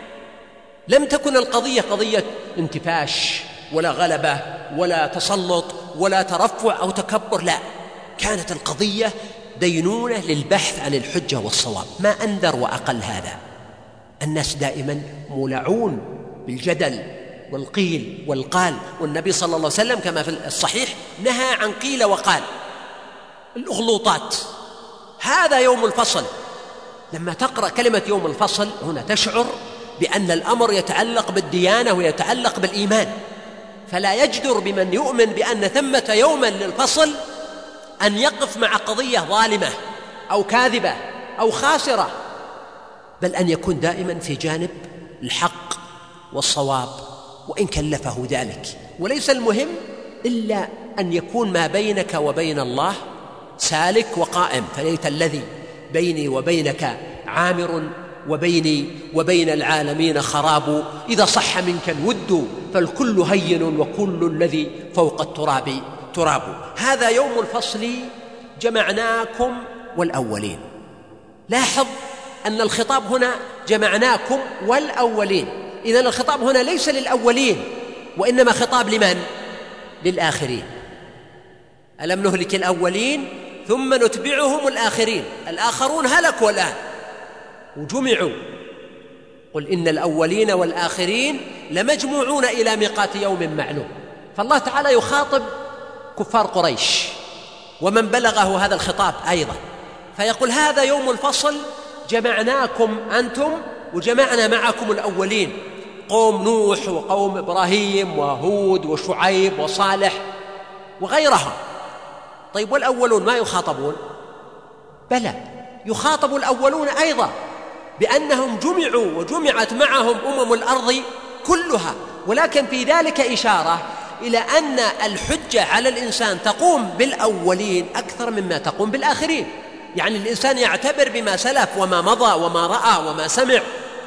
لم تكن القضية قضية انتفاش ولا غلبة ولا تسلط ولا ترفع أو تكبر، لا، كانت القضية دينونة للبحث عن الحجة والصواب. ما أنذر وأقل هذا. الناس دائما مولعون بالجدل والقيل والقال، والنبي صلى الله عليه وسلم كما في الصحيح نهى عن قيل وقال، الأغلوطات. هذا يوم الفصل. لما تقرأ كلمة يوم الفصل هنا تشعر بأن الأمر يتعلق بالديانة ويتعلق بالإيمان، فلا يجدر بمن يؤمن بأن ثمة يوما للفصل أن يقف مع قضية ظالمة أو كاذبة أو خاسرة، بل أن يكون دائما في جانب الحق والصواب وإن كلفه ذلك. وليس المهم إلا أن يكون ما بينك وبين الله سالك وقائم. فليت الذي بيني وبينك عامر وبيني وبين العالمين خراب، إذا صح منك الود فالكل هين وكل الذي فوق التراب تراب. هذا يوم الفصل جمعناكم والأولين. لاحظ أن الخطاب هنا جمعناكم والأولين، إذن الخطاب هنا ليس للأولين وإنما خطاب لمن؟ للآخرين. ألم نهلك الأولين ثم نتبعهم الآخرين. الآخرون هلكوا الآن وجمعوا. قل إن الأولين والآخرين لمجموعون إلى ميقات يوم معلوم. فالله تعالى يخاطب كفار قريش ومن بلغه هذا الخطاب أيضا، فيقول هذا يوم الفصل جمعناكم أنتم وجمعنا معكم الأولين، قوم نوح وقوم إبراهيم وهود وشعيب وصالح وغيرهم. طيب والأولون ما يخاطبون؟ بلى، يخاطب الأولون أيضا بأنهم جمعوا وجمعت معهم الأرض كلها، ولكن في ذلك إشارة إلى أن الحجة على الإنسان تقوم بالأولين أكثر مما تقوم بالآخرين. يعني الإنسان يعتبر بما سلف وما مضى وما رأى وما سمع،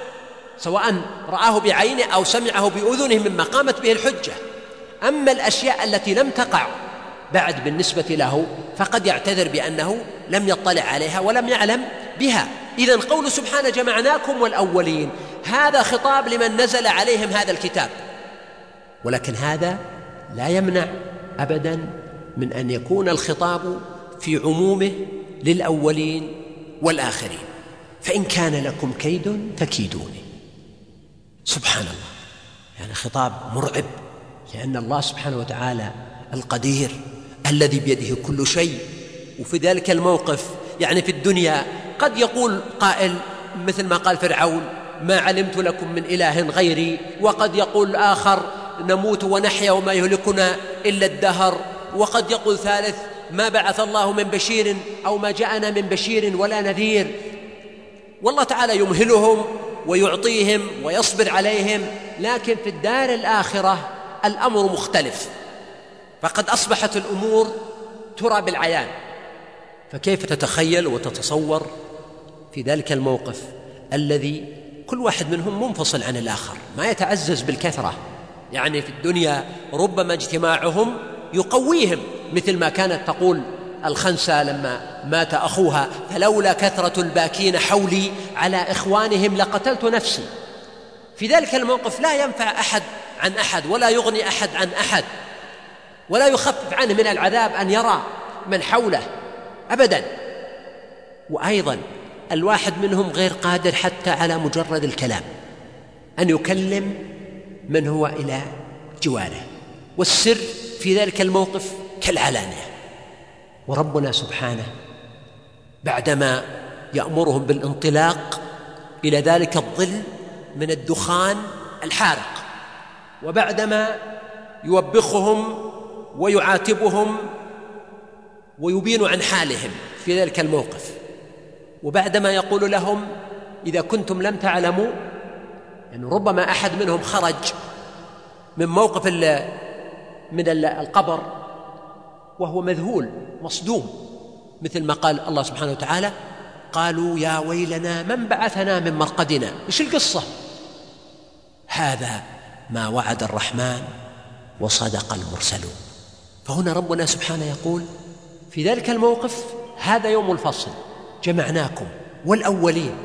سواء رآه بعينه أو سمعه بأذنه مما قامت به الحجة. أما الأشياء التي لم تقع بعد بالنسبة له فقد يعتذر بأنه لم يطلع عليها ولم يعلم بها. إذن قول سبحانه جمعناكم والأولين هذا خطاب لمن نزل عليهم هذا الكتاب، ولكن هذا لا يمنع أبدا من أن يكون الخطاب في عمومه للأولين والآخرين. فإن كان لكم كيد فكيدوني. سبحان الله، يعني خطاب مرعب، لأن الله سبحانه وتعالى القدير الذي بيده كل شيء. وفي ذلك الموقف يعني في الدنيا قد يقول قائل مثل ما قال فرعون ما علمت لكم من إله غيري، وقد يقول آخر نموت ونحيا وما يهلكنا إلا الدهر، وقد يقول ثالث ما بعث الله من بشير أو ما جاءنا من بشير ولا نذير. والله تعالى يمهلهم ويعطيهم ويصبر عليهم، لكن في الدار الآخرة الأمر مختلف، فقد أصبحت الأمور ترى بالعيان. فكيف تتخيل وتتصور في ذلك الموقف الذي كل واحد منهم منفصل عن الآخر، ما يتعزز بالكثرة. يعني في الدنيا ربما اجتماعهم يقويهم، مثل ما كانت تقول الخنسة لما مات أخوها فلولا كثرة الباكين حولي على إخوانهم لقتلت نفسي. في ذلك الموقف لا ينفع أحد عن أحد ولا يغني أحد عن أحد، ولا يخفف عنه من العذاب أن يرى من حوله أبدا. وأيضا الواحد منهم غير قادر حتى على مجرد الكلام أن يكلم من هو إلى جواره، والسر في ذلك الموقف كالعلانية. وربنا سبحانه بعدما يأمرهم بالانطلاق إلى ذلك الظل من الدخان الحارق، وبعدما يوبخهم ويعاتبهم ويبين عن حالهم في ذلك الموقف، وبعدما يقول لهم إذا كنتم لم تعلموا، يعني ربما أحد منهم خرج من موقف من القبر وهو مذهول مصدوم، مثل ما قال الله سبحانه وتعالى قالوا يا ويلنا من بعثنا من مرقدنا. إيش القصة؟ هذا ما وعد الرحمن وصدق المرسلون. فهنا ربنا سبحانه يقول في ذلك الموقف هذا يوم الفصل جمعناكم والأولين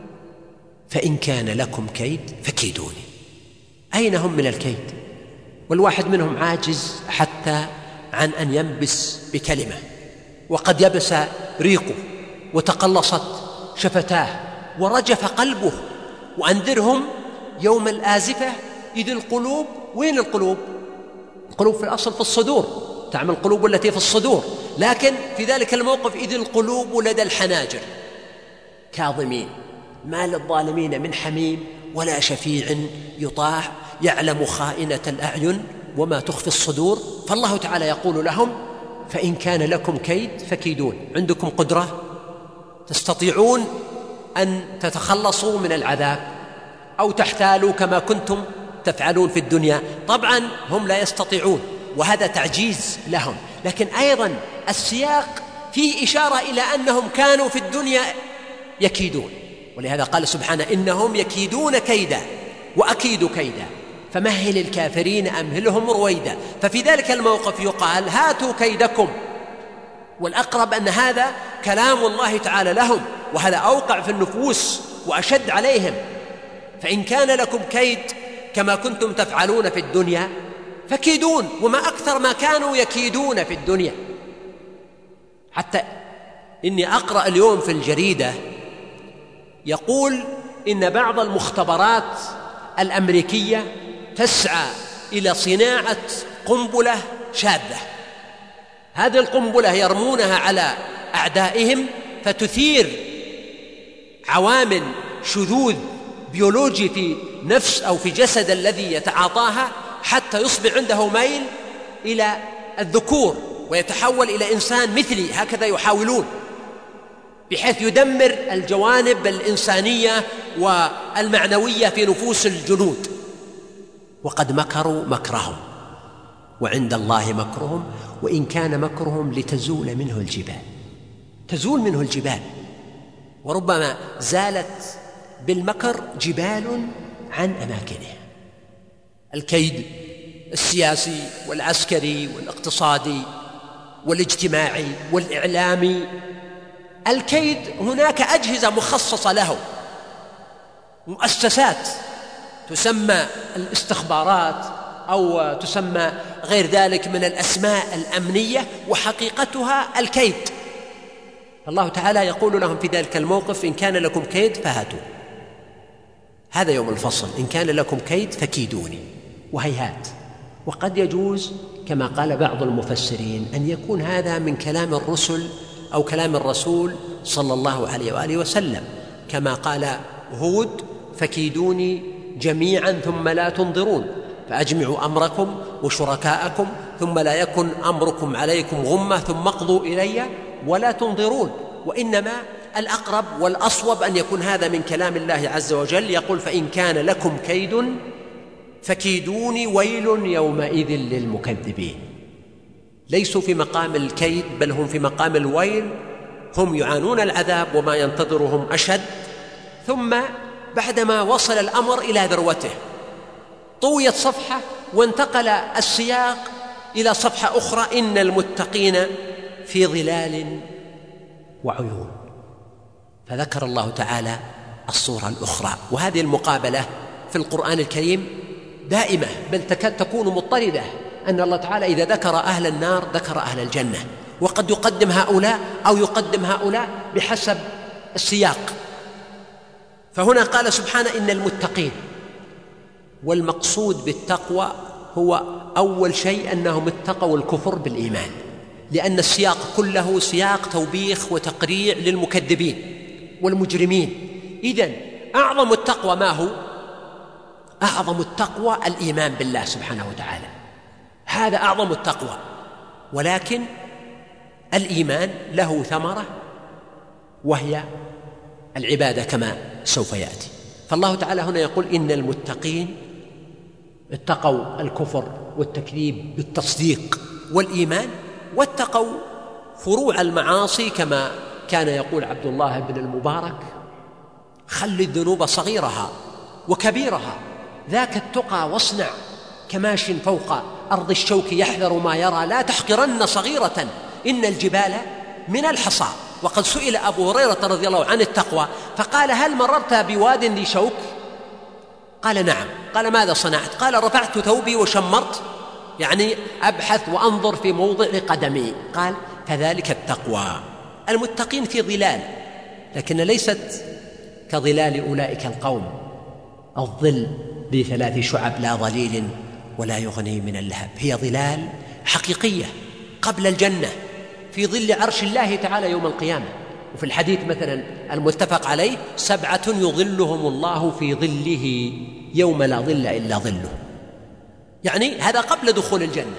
فإن كان لكم كيد فكيدوني. أين هم من الكيد؟ والواحد منهم عاجز حتى عن أن ينبس بكلمة، وقد يبس ريقه وتقلصت شفتاه ورجف قلبه. وأنذرهم يوم الآزفة إذ القلوب، وين القلوب؟ القلوب في الأصل في الصدور، تعمل القلوب التي في الصدور، لكن في ذلك الموقف إذ القلوب لدى الحناجر كاظمين ما للظالمين من حميم ولا شفيع يطاع يعلم خائنة الأعين وما تخفي الصدور. فالله تعالى يقول لهم فإن كان لكم كيد فكيدون. عندكم قدرة تستطيعون أن تتخلصوا من العذاب أو تحتالوا كما كنتم تفعلون في الدنيا. طبعا هم لا يستطيعون وهذا تعجيز لهم، لكن أيضا السياق فيه إشارة إلى أنهم كانوا في الدنيا يكيدون، ولهذا قال سبحانه إنهم يكيدون كيدا وأكيد كيدا فمهل الكافرين أمهلهم رويدا. ففي ذلك الموقف يقال هاتوا كيدكم، والأقرب أن هذا كلام الله تعالى لهم، وهذا أوقع في النفوس وأشد عليهم. فإن كان لكم كيد كما كنتم تفعلون في الدنيا فكيدون. وما أكثر ما كانوا يكيدون في الدنيا، حتى إني أقرأ اليوم في الجريدة يقول إن بعض المختبرات الأمريكية تسعى إلى صناعة قنبلة شاذة. هذه القنبلة يرمونها على أعدائهم فتثير عوامل شذوذ بيولوجي في نفس أو في جسد الذي يتعاطاها حتى يصبح عنده ميل إلى الذكور ويتحول إلى إنسان مثلي. هكذا يحاولون بحيث يدمر الجوانب الإنسانية والمعنوية في نفوس الجنود. وقد مكروا مكرهم وعند الله مكرهم وإن كان مكرهم لتزول منه الجبال. تزول منه الجبال، وربما زالت بالمكر جبال عن أماكنها. الكيد السياسي والعسكري والاقتصادي والاجتماعي والإعلامي، الكيد هناك أجهزة مخصصة له، مؤسسات تسمى الاستخبارات أو تسمى غير ذلك من الأسماء الأمنية، وحقيقتها الكيد. الله تعالى يقول لهم في ذلك الموقف: إن كان لكم كيد فهاتوا، هذا يوم الفصل، إن كان لكم كيد فكيدوني. وهيهات، وقد يجوز كما قال بعض المفسرين أن يكون هذا من كلام الرسل أو كلام الرسول صلى الله عليه وآله وسلم، كما قال هود: فكيدوني جميعا ثم لا تنظرون، فأجمعوا أمركم وشركاءكم ثم لا يكن أمركم عليكم غمة ثم اقضوا إلي ولا تنظرون. وإنما الأقرب والأصوب أن يكون هذا من كلام الله عز وجل، يقول: فإن كان لكم كيد فكيدوني ويل يومئذ للمكذبين. ليسوا في مقام الكيد بل هم في مقام الويل، هم يعانون العذاب وما ينتظرهم أشد. ثم بعدما وصل الأمر إلى ذروته طويت صفحة وانتقل السياق إلى صفحة أخرى: إن المتقين في ظلال وعيون. فذكر الله تعالى الصورة الأخرى. وهذه المقابلة في القرآن الكريم دائمة، بل تكاد تكون مضطردة، أن الله تعالى إذا ذكر أهل النار ذكر أهل الجنة، وقد يقدم هؤلاء أو يقدم هؤلاء بحسب السياق. فهنا قال سبحانه: إن المتقين. والمقصود بالتقوى هو أول شيء أنهم اتقوا الكفر بالإيمان، لأن السياق كله سياق توبيخ وتقريع للمكذبين والمجرمين. إذن أعظم التقوى ما هو؟ أعظم التقوى الإيمان بالله سبحانه وتعالى، هذا أعظم التقوى. ولكن الإيمان له ثمرة وهي العبادة كما سوف يأتي. فالله تعالى هنا يقول: إن المتقين اتقوا الكفر والتكذيب بالتصديق والإيمان، واتقوا فروع المعاصي، كما كان يقول عبد الله بن المبارك: خل الذنوب صغيرها وكبيرها، ذاك التقى واصنع كماش فوق أرض الشوك يحذر ما يرى، لا تحقرن صغيرة إن الجبال من الحصى. وقد سئل أبو هريرة رضي الله عن التقوى فقال: هل مررت بواد ذي شوك؟ قال: نعم. قال: ماذا صنعت؟ قال: رفعت ثوبي وشمرت، يعني أبحث وأنظر في موضع قدمي. قال: كذلك التقوى. المتقين في ظلال، لكن ليست كظلال أولئك القوم، الظل ذي 3 شعب لا ظليل ولا يغني من اللهب. هي ظلال حقيقية قبل الجنة في ظل عرش الله تعالى يوم القيامة. وفي الحديث مثلا المتفق عليه: 7 يظلهم الله في ظله يوم لا ظل إلا ظله، يعني هذا قبل دخول الجنة.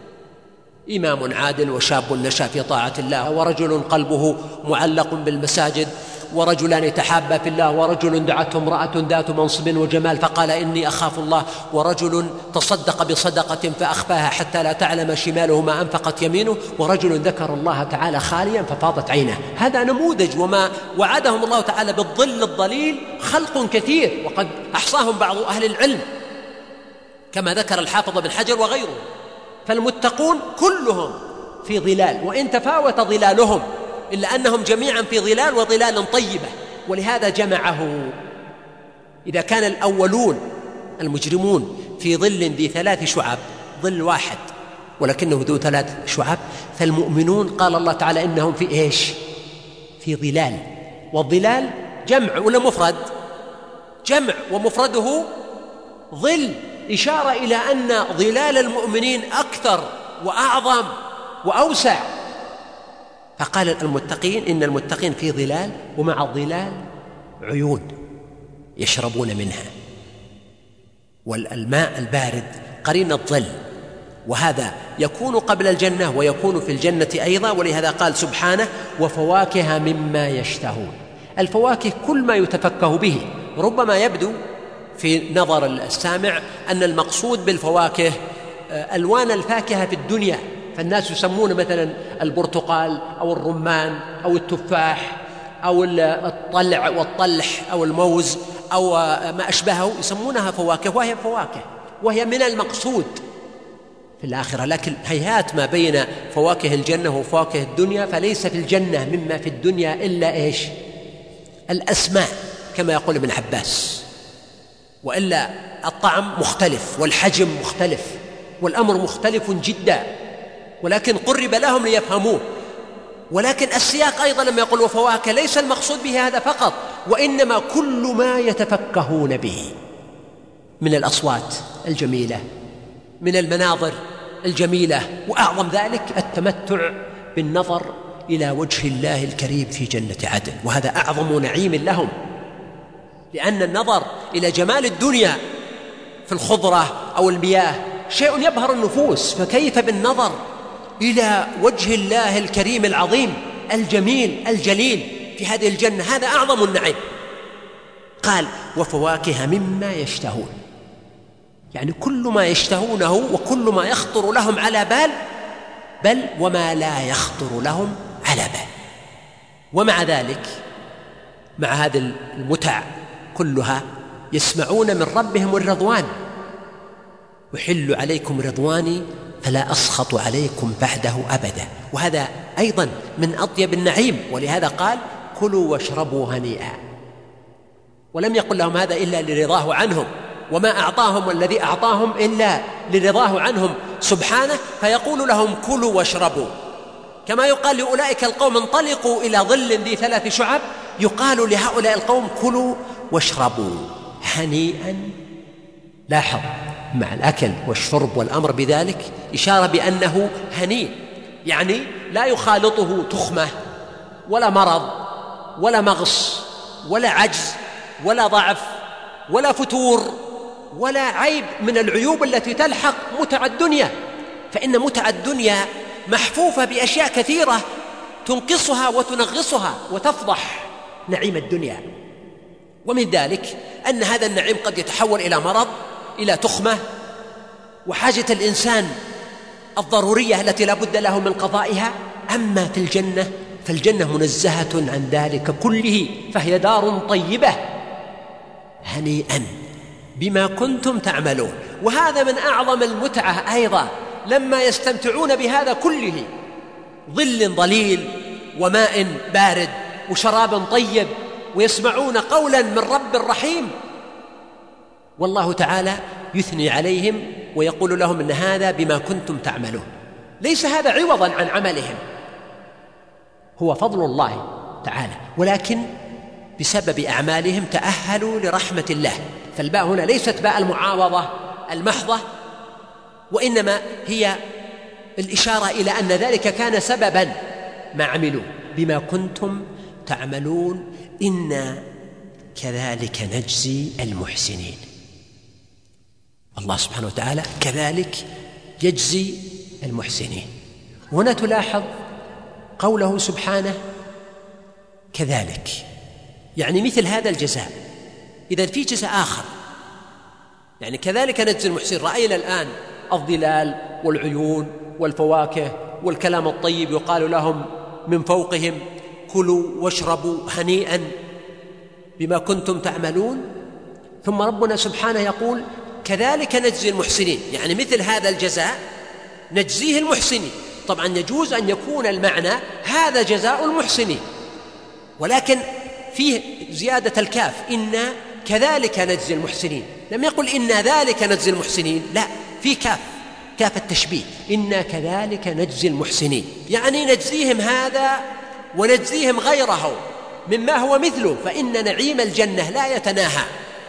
إمام عادل، وشاب نشأ في طاعة الله، ورجل قلبه معلق بالمساجد، ورجلان يتحابا في الله، ورجل دعته امرأة ذات منصب وجمال فقال: إني أخاف الله، ورجل تصدق بصدقة فأخفاها حتى لا تعلم شماله ما أنفقت يمينه، ورجل ذكر الله تعالى خاليا ففاضت عينه. هذا نموذج، وما وعدهم الله تعالى بالظل الظليل خلق كثير، وقد أحصاهم بعض أهل العلم كما ذكر الحافظ بن حجر وغيره. فالمتقون كلهم في ظلال، وإن تفاوت ظلالهم إلا أنهم جميعا في ظلال، وظلال طيبة. ولهذا جمعه. إذا كان الأولون المجرمون في ظل ذي 3 شعب، ظل واحد ولكنه ذو 3 شعب، فالمؤمنون قال الله تعالى إنهم في إيش؟ في ظلال. والظلال جمع ولا مفرد؟ جمع، ومفرده ظل، إشارة إلى أن ظلال المؤمنين أكثر وأعظم وأوسع. فقال المتقين: إن المتقين في ظلال، ومع الظلال عيون يشربون منها، والماء البارد قرين الظل، وهذا يكون قبل الجنة ويكون في الجنة أيضا. ولهذا قال سبحانه: وفواكه مما يشتهون. الفواكه كل ما يتفكه به. ربما يبدو في نظر السامع أن المقصود بالفواكه ألوان الفاكهة في الدنيا، فالناس يسمون مثلا البرتقال أو الرمان أو التفاح أو الطلع والطلح أو الموز أو ما أشبهه، يسمونها فواكه، وهي فواكه وهي من المقصود في الآخرة. لكن هيهات ما بين فواكه الجنة وفواكه الدنيا، فليس في الجنة مما في الدنيا إلا إيش؟ الأسماء كما يقول ابن عباس، وإلا الطعم مختلف والحجم مختلف والأمر مختلف جدا، ولكن قرب لهم ليفهموه. ولكن السياق أيضا لما يقول وفواكه ليس المقصود به هذا فقط، وإنما كل ما يتفكهون به من الأصوات الجميلة، من المناظر الجميلة، وأعظم ذلك التمتع بالنظر إلى وجه الله الكريم في جنة عدن، وهذا أعظم نعيم لهم، لأن النظر إلى جمال الدنيا في الخضرة أو المياه شيء يبهر النفوس، فكيف بالنظر إلى وجه الله الكريم العظيم الجميل الجليل في هذه الجنة؟ هذا أعظم النعيم. قال وفواكه مما يشتهون، يعني كل ما يشتهونه وكل ما يخطر لهم على بال، بل وما لا يخطر لهم على بال. ومع ذلك مع هذه المتع كلها يسمعون من ربهم الرضوان، يحل عليكم رضواني فلا أسخط عليكم بعده أبدا، وهذا أيضا من أطيب النعيم. ولهذا قال كلوا واشربوا هنيئا، ولم يقل لهم هذا إلا لرضاه عنهم، وما أعطاهم والذي أعطاهم إلا لرضاه عنهم سبحانه، فيقول لهم كلوا واشربوا. كما يقال لأولئك القوم انطلقوا إلى ظل ذي 3 شعب، يقال لهؤلاء القوم كلوا واشربوا هنيئا. لاحظ مع الأكل والشرب والأمر بذلك إشارة بأنه هنيء، يعني لا يخالطه تخمة ولا مرض ولا مغص ولا عجز ولا ضعف ولا فتور ولا عيب من العيوب التي تلحق متع الدنيا، فإن متع الدنيا محفوفة بأشياء كثيرة تنقصها وتنغصها وتفضح نعيم الدنيا. ومن ذلك أن هذا النعيم قد يتحول إلى مرض، إلى تخمة، وحاجة الإنسان الضرورية التي لا بد له من قضائها. أما في الجنة فالجنة منزهة عن ذلك كله، فهي دار طيبة هنيئا بما كنتم تعملون. وهذا من أعظم المتعة أيضا لما يستمتعون بهذا كله، ظل ظليل وماء بارد وشراب طيب، ويسمعون قولا من رب رحيم، والله تعالى يثني عليهم ويقول لهم إن هذا بما كنتم تعملون. ليس هذا عوضا عن عملهم، هو فضل الله تعالى، ولكن بسبب أعمالهم تأهلوا لرحمة الله. فالباء هنا ليست باء المعاوضة المحضة، وإنما هي الإشارة إلى أن ذلك كان سببا ما عملوا بما كنتم تعملون إنا كذلك نجزي المحسنين. الله سبحانه وتعالى كذلك يجزي المحسنين. هنا تلاحظ قوله سبحانه كذلك، يعني مثل هذا الجزاء. إذن في جزاء آخر، يعني كذلك نجزي المحسنين. رأينا الآن الظلال والعيون والفواكه والكلام الطيب، يقال لهم من فوقهم كلوا واشربوا هنيئا بما كنتم تعملون. ثم ربنا سبحانه يقول كذلك نجزي المحسنين، يعني مثل هذا الجزاء نجزيه المحسنين. طبعا يجوز أن يكون المعنى هذا جزاء المحسنين، ولكن فيه زيادة الكاف، إنا كذلك نجزي المحسنين. لم يقل إنا ذلك نجزي المحسنين، لا، في كاف التشبيه، إنا كذلك نجزي المحسنين، يعني نجزيهم هذا ونجزيهم غيره مما هو مثله، فإن نعيم الجنة لا يتناهى،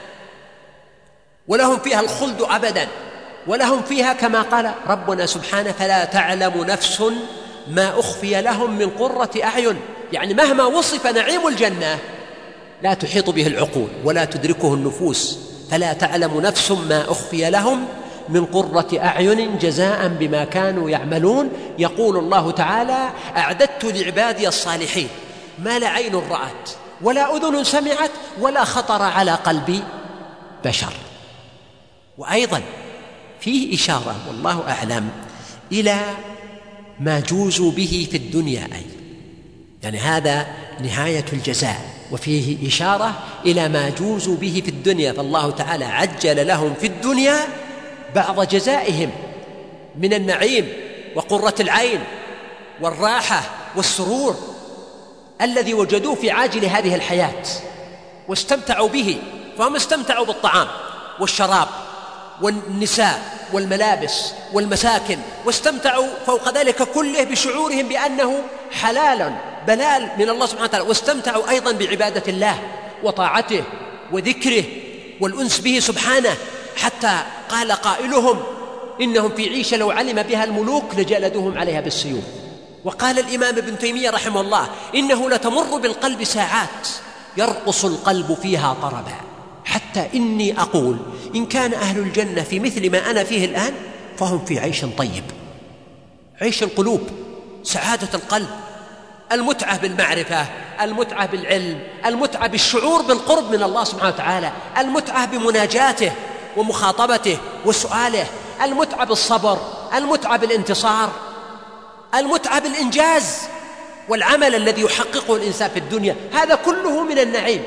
ولهم فيها الخلد أبدا، ولهم فيها كما قال ربنا سبحانه فلا تعلم نفس ما أخفي لهم من قرة أعين. يعني مهما وصف نعيم الجنة لا تحيط به العقول ولا تدركه النفوس. فلا تعلم نفس ما أخفي لهم من قرة أعين جزاء بما كانوا يعملون. يقول الله تعالى أعددت لعبادي الصالحين ما لا عين رأت ولا أذن سمعت ولا خطر على قلب بشر. وأيضا فيه إشارة والله أعلم إلى ما جوزوا به في الدنيا يعني هذا نهاية الجزاء، وفيه إشارة إلى ما جوزوا به في الدنيا، فالله تعالى عجل لهم في الدنيا بعض جزائهم من النعيم وقرة العين والراحة والسرور الذي وجدوه في عاجل هذه الحياة واستمتعوا به. فهم استمتعوا بالطعام والشراب والنساء والملابس والمساكن، واستمتعوا فوق ذلك كله بشعورهم بأنه حلال بلال من الله سبحانه وتعالى، واستمتعوا أيضا بعبادة الله وطاعته وذكره والأنس به سبحانه، حتى قال قائلهم إنهم في عيشة لو علم بها الملوك لجلدوهم عليها بالسيوف. وقال الإمام ابن تيمية رحمه الله إنه لتمر بالقلب ساعات يرقص القلب فيها طربا، حتى إني أقول إن كان أهل الجنة في مثل ما أنا فيه الآن فهم في عيش طيب، عيش القلوب، سعادة القلب، المتعة بالمعرفة، المتعة بالعلم، المتعة بالشعور بالقرب من الله سبحانه وتعالى، المتعة بمناجاته ومخاطبته وسؤاله، المتعة بالصبر، المتعة بالانتصار، المتعة بالإنجاز والعمل الذي يحققه الإنسان في الدنيا، هذا كله من النعيم.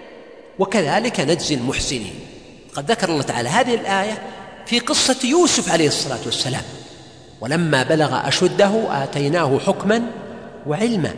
وكذلك نجزي المحسنين. قد ذكر الله تعالى هذه الآية في قصة يوسف عليه الصلاة والسلام، ولما بلغ أشده آتيناه حكما وعلما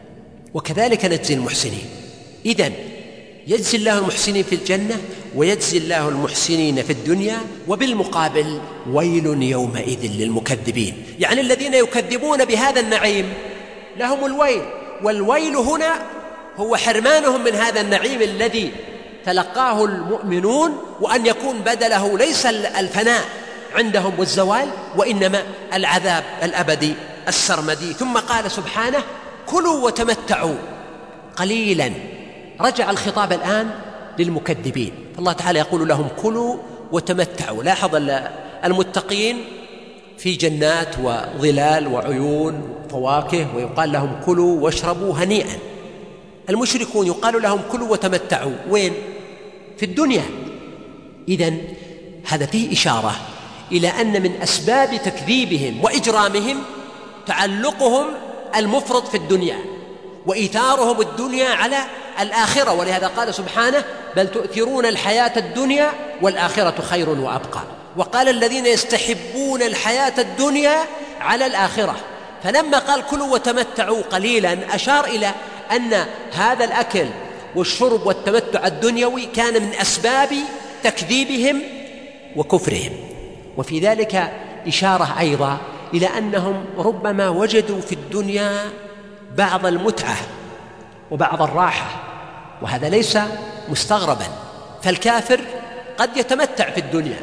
وكذلك نجزي المحسنين. إذن يجزي الله المحسنين في الجنة ويجزي الله المحسنين في الدنيا، وبالمقابل ويل يومئذ للمكذبين، يعني الذين يكذبون بهذا النعيم لهم الويل. والويل هنا هو حرمانهم من هذا النعيم الذي تلقاه المؤمنون، وأن يكون بدله ليس الفناء عندهم والزوال، وإنما العذاب الأبدي السرمدي. ثم قال سبحانه كلوا وتمتعوا قليلا. رجع الخطاب الآن للمكذبين، فالله تعالى يقول لهم كلوا وتمتعوا. لاحظ المتقين في جنات وظلال وعيون وفواكه ويقال لهم كلوا واشربوا هنيئا. المشركون يقال لهم كلوا وتمتعوا وين؟ في الدنيا. إذن هذا فيه إشارة إلى أن من أسباب تكذيبهم وإجرامهم تعلقهم المفرط في الدنيا وإيثارهم الدنيا على الآخرة، ولهذا قال سبحانه بل تؤثرون الحياة الدنيا والآخرة خير وأبقى. وقال الذين يستحبون الحياة الدنيا على الآخرة. فلما قال كلوا وتمتعوا قليلا أشار إلى أن هذا الأكل والشرب والتمتع الدنيوي كان من أسباب تكذيبهم وكفرهم. وفي ذلك إشارة أيضا إلى أنهم ربما وجدوا في الدنيا بعض المتعة وبعض الراحة، وهذا ليس مستغربا. فالكافر قد يتمتع في الدنيا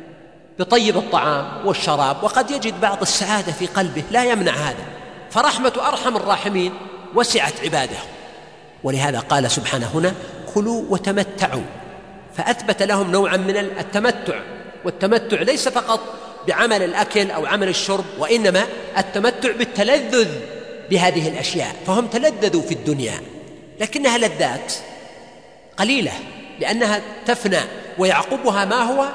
بطيب الطعام والشراب، وقد يجد بعض السعادة في قلبه لا يمنع هذا، فرحمة أرحم الراحمين وسعت عباده. ولهذا قال سبحانه هنا كلوا وتمتعوا، فأثبت لهم نوعا من التمتع. والتمتع ليس فقط بعمل الأكل أو عمل الشرب، وإنما التمتع بالتلذذ بهذه الأشياء. فهم تلذذوا في الدنيا، لكنها لذات قليلة لأنها تفنى، ويعقبها ما هو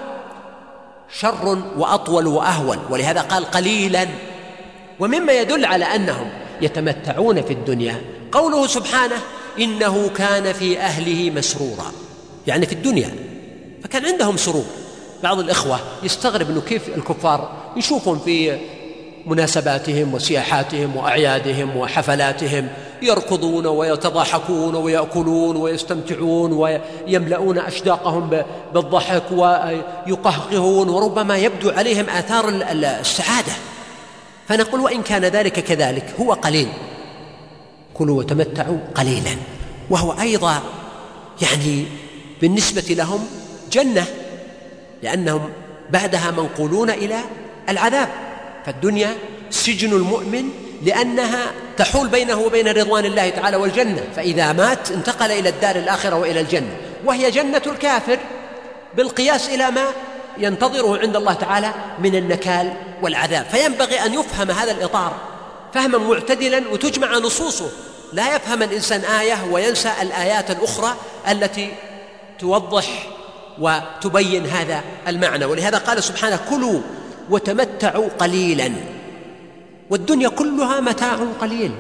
شر وأطول وأهول، ولهذا قال قليلا. ومما يدل على أنهم يتمتعون في الدنيا قوله سبحانه إنه كان في أهله مسرورا، يعني في الدنيا فكان عندهم سرور. بعض الإخوة يستغرب أنه كيف الكفار يشوفون في مناسباتهم وسياحاتهم وأعيادهم وحفلاتهم يركضون ويتضاحكون ويأكلون ويستمتعون ويملؤون أشداقهم بالضحك ويقهقهون، وربما يبدو عليهم آثار السعادة. فنقول وإن كان ذلك كذلك هو قليل، كلوا وتمتعوا قليلا، وهو أيضا يعني بالنسبة لهم جنة، لأنهم بعدها منقولون إلى العذاب. فالدنيا سجن المؤمن لأنها تحول بينه وبين رضوان الله تعالى والجنة، فإذا مات انتقل إلى الدار الآخرة وإلى الجنة، وهي جنة الكافر بالقياس إلى ما ينتظره عند الله تعالى من النكال والعذاب. فينبغي أن يفهم هذا الإطار فهما معتدلا وتجمع نصوصه، لا يفهم الإنسان آية وينسى الآيات الأخرى التي توضح وتبين هذا المعنى. ولهذا قال سبحانه كلوا وتمتعوا قليلا. والدنيا كلها متاع قليل.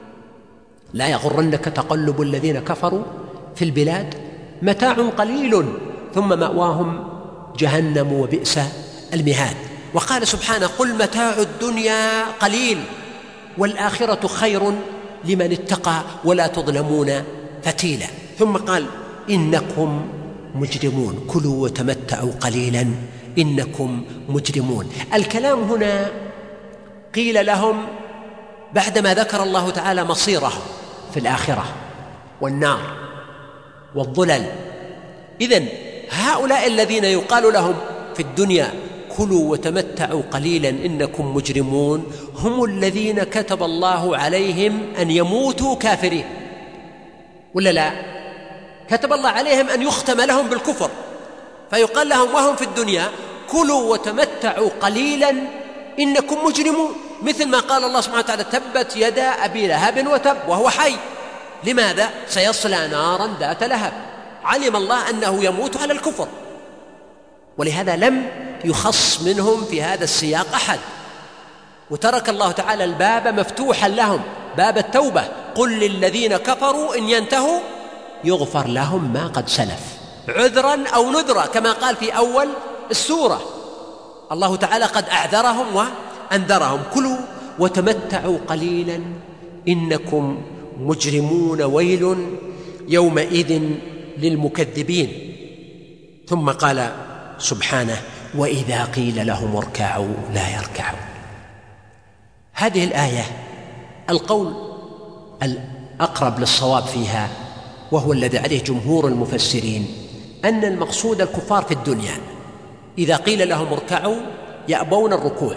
لا يغرنك تقلب الذين كفروا في البلاد، متاع قليل ثم مأواهم جهنم وبئس المهاد. وقال سبحانه: قل متاع الدنيا قليل والآخرة خير لمن اتقى ولا تظلمون فتيلا. ثم قال: إنكم مجرمون، كلوا وتمتعوا قليلا إنكم مجرمون. الكلام هنا قيل لهم بعدما ذكر الله تعالى مصيرهم في الآخرة والنار والظلل. إذن هؤلاء الذين يقال لهم في الدنيا كلوا وتمتعوا قليلا إنكم مجرمون هم الذين كتب الله عليهم أن يموتوا كافرين، ولا لا؟ كتب الله عليهم أن يختم لهم بالكفر، فيقال لهم وهم في الدنيا كلوا وتمتعوا قليلا إنكم مجرمون، مثل ما قال الله سبحانه وتعالى: تبت يدا أبي لهب وتب، وهو حي. لماذا؟ سيصلى نارا ذات لهب. علم الله أنه يموت على الكفر، ولهذا لم يخص منهم في هذا السياق أحد، وترك الله تعالى الباب مفتوحا لهم، باب التوبة: قل للذين كفروا إن ينتهوا يغفر لهم ما قد سلف، عذرا أو نذرا، كما قال في أول السورة. الله تعالى قد أعذرهم وأنذرهم: كلوا وتمتعوا قليلا إنكم مجرمون، ويل يومئذ للمكذبين. ثم قال سبحانه: وإذا قيل لهم اركعوا لا يركعون. هذه الآية القول الأقرب للصواب فيها، وهو الذي عليه جمهور المفسرين، أن المقصود الكفار في الدنيا إذا قيل لهم اركعوا يأبون الركوع،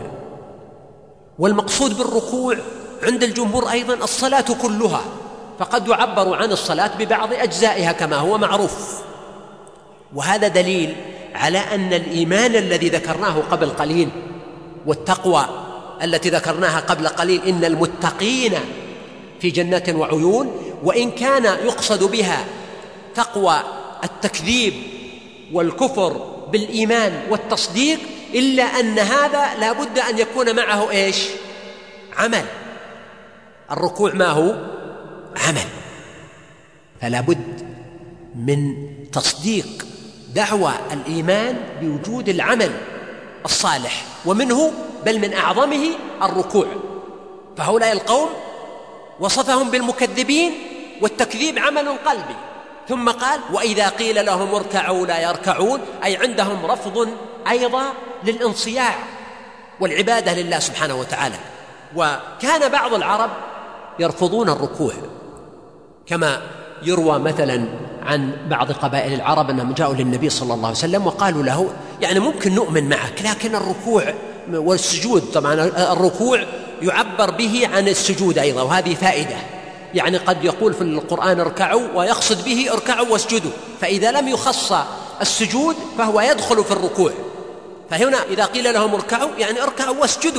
والمقصود بالركوع عند الجمهور أيضا الصلاة كلها، فقد يعبر عن الصلاة ببعض أجزائها كما هو معروف. وهذا دليل على أن الإيمان الذي ذكرناه قبل قليل والتقوى التي ذكرناها قبل قليل، إن المتقين في جنات وعيون، وإن كان يقصد بها تقوى التكذيب والكفر بالإيمان والتصديق، إلا أن هذا لا بد أن يكون معه إيش؟ عمل. الركوع ما هو؟ عمل. فلا بد من تصديق دعوى الإيمان بوجود العمل الصالح، ومنه بل من أعظمه الركوع. فهؤلاء القوم وصفهم بالمكذبين، والتكذيب عمل قلبي. ثم قال: وإذا قيل لهم اركعوا لا يركعون، أي عندهم رفض أيضا للانصياع والعبادة لله سبحانه وتعالى. وكان بعض العرب يرفضون الركوع، كما يروى مثلا عن بعض قبائل العرب أنهم جاءوا للنبي صلى الله عليه وسلم وقالوا له: يعني ممكن نؤمن معك، لكن الركوع والسجود، طبعا الركوع يعبر به عن السجود أيضا، وهذه فائدة. يعني قد يقول في القرآن اركعوا ويقصد به اركعوا واسجدوا، فإذا لم يخص السجود فهو يدخل في الركوع. فهنا إذا قيل لهم اركعوا يعني اركعوا واسجدوا.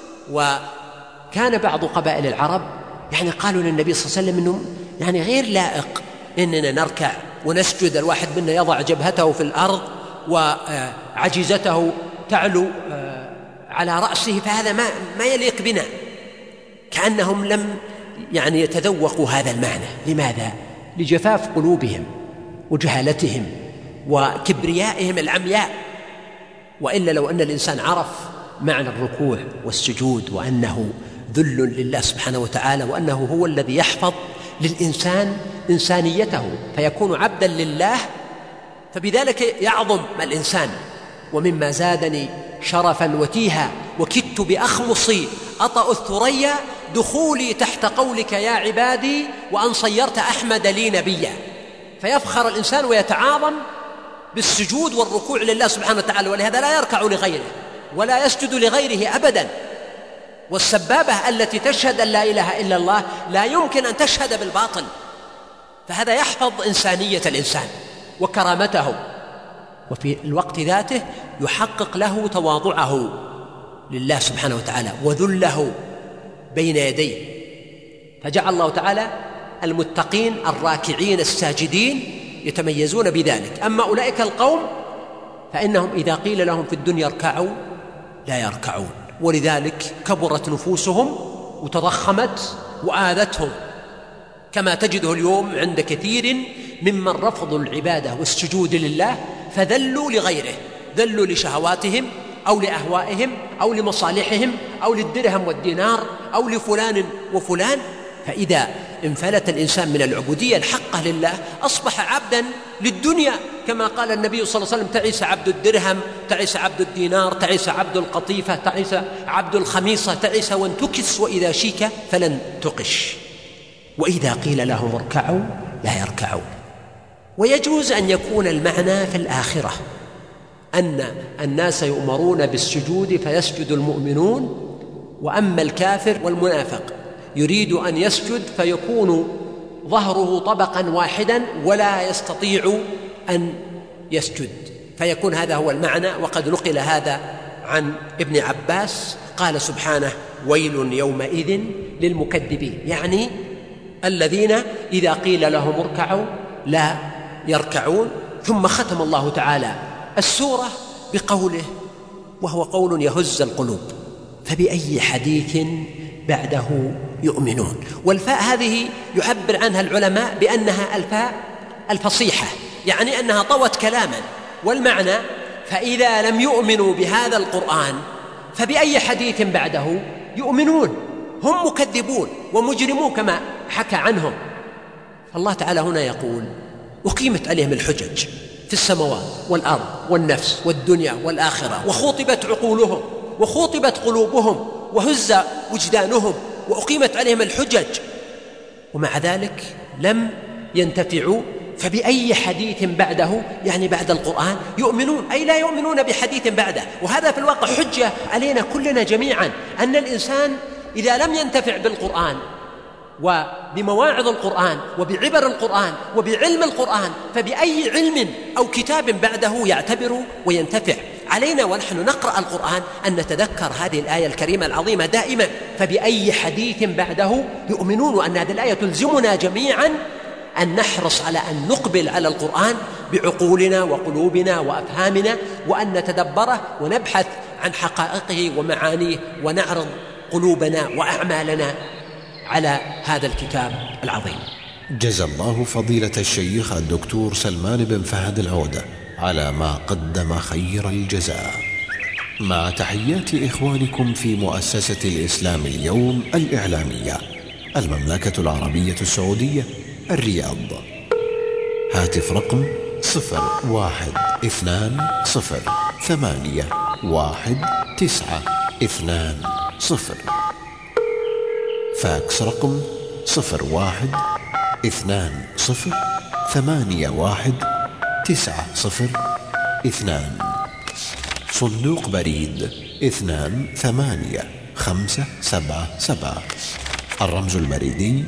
وكان بعض قبائل العرب يعني قالوا للنبي صلى الله عليه وسلم إنه يعني غير لائق إننا نركع ونسجد، الواحد منا يضع جبهته في الأرض وعجيزته تعلو على رأسه، فهذا ما يليق بنا. كأنهم لم يعني يتذوقوا هذا المعنى. لماذا؟ لجفاف قلوبهم وجهالتهم وكبريائهم العمياء. وإلا لو أن الإنسان عرف معنى الركوع والسجود، وأنه ذل لله سبحانه وتعالى، وأنه هو الذي يحفظ للإنسان إنسانيته فيكون عبدا لله، فبذلك يعظم الإنسان. ومما زادني شرفا وتيها وكدت بأخمصي أطأ الثريا دخولي تحت قولك يا عبادي وأن صيرت أحمد لي نبيا. فيفخر الإنسان ويتعاظم بالسجود والركوع لله سبحانه وتعالى، ولهذا لا يركع لغيره ولا يسجد لغيره أبدا. والسبابة التي تشهد أن لا إله إلا الله لا يمكن أن تشهد بالباطل، فهذا يحفظ إنسانية الإنسان وكرامته، وفي الوقت ذاته يحقق له تواضعه لله سبحانه وتعالى وذله بين يديه. فجعل الله تعالى المتقين الراكعين الساجدين يتميزون بذلك. أما أولئك القوم فإنهم إذا قيل لهم في الدنيا اركعوا لا يركعون. ولذلك كبرت نفوسهم وتضخمت وآذتهم، كما تجده اليوم عند كثير ممن رفضوا العبادة والسجود لله فذلوا لغيره، ذلوا لشهواتهم أو لأهوائهم أو لمصالحهم أو للدرهم والدينار أو لفلان وفلان. فإذا انفلت الإنسان من العبودية الحقة لله أصبح عبدا للدنيا، كما قال النبي صلى الله عليه وسلم: تعس عبد الدرهم، تعس عبد الدينار، تعس عبد القطيفة، تعس عبد الخميصة، تعس وانتكس، وإذا شيك فلن تقش، وإذا قيل لهم اركعوا لا يركعون. ويجوز أن يكون المعنى في الآخرة أن الناس يؤمرون بالسجود فيسجد المؤمنون، وأما الكافر والمنافق يريد أن يسجد فيكون ظهره طبقا واحدا ولا يستطيع أن يسجد، فيكون هذا هو المعنى. وقد نقل هذا عن ابن عباس قال سبحانه: ويل يومئذ للمكذبين، يعني الذين إذا قيل لهم اركعوا لا يركعون. ثم ختم الله تعالى السورة بقوله، وهو قول يهز القلوب: فبأي حديث بعده يؤمنون. والفاء هذه يعبر عنها العلماء بأنها الفاء الفصيحة، يعني أنها طوت كلاما، والمعنى فإذا لم يؤمنوا بهذا القرآن فبأي حديث بعده يؤمنون. هم مكذبون ومجرمون كما حكى عنهم. فالله تعالى هنا يقول: أقيمت عليهم الحجج في السماوات والأرض والنفس والدنيا والآخرة، وخوطبت عقولهم وخوطبت قلوبهم وهز وجدانهم، وأقيمت عليهم الحجج، ومع ذلك لم ينتفعوا. فبأي حديث بعده، يعني بعد القرآن، يؤمنون، أي لا يؤمنون بحديث بعده. وهذا في الواقع حجة علينا كلنا جميعا، أن الإنسان إذا لم ينتفع بالقرآن وبمواعظ القرآن وبعبر القرآن وبعلم القرآن فبأي علم أو كتاب بعده يعتبر وينتفع. علينا ونحن نقرأ القرآن أن نتذكر هذه الآية الكريمة العظيمة دائما: فبأي حديث بعده يؤمنون، وأن هذه الآية تلزمنا جميعا أن نحرص على أن نقبل على القرآن بعقولنا وقلوبنا وأفهامنا، وأن نتدبره ونبحث عن حقائقه ومعانيه، ونعرض قلوبنا وأعمالنا على هذا الكتاب العظيم. جزا الله فضيلة الشيخ الدكتور سلمان بن فهد العودة على ما قدم خير الجزاء، مع تحيات إخوانكم في مؤسسة الإسلام اليوم الإعلامية، المملكة العربية السعودية، الرياض. هاتف رقم 0120811920. فاكس رقم 0120811902. صندوق بريد 28577. الرمز البريدي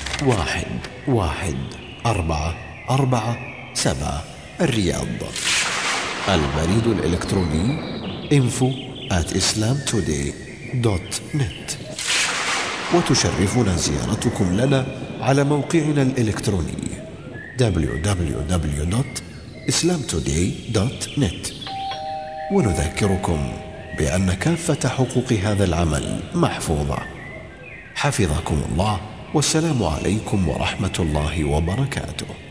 11447، الرياض. البريد الإلكتروني info@islamtoday.net. وتشرفنا زيارتكم لنا على موقعنا الإلكتروني www.islamtoday.net. ونذكركم بأن كافة حقوق هذا العمل محفوظة. حفظكم الله، والسلام عليكم ورحمة الله وبركاته.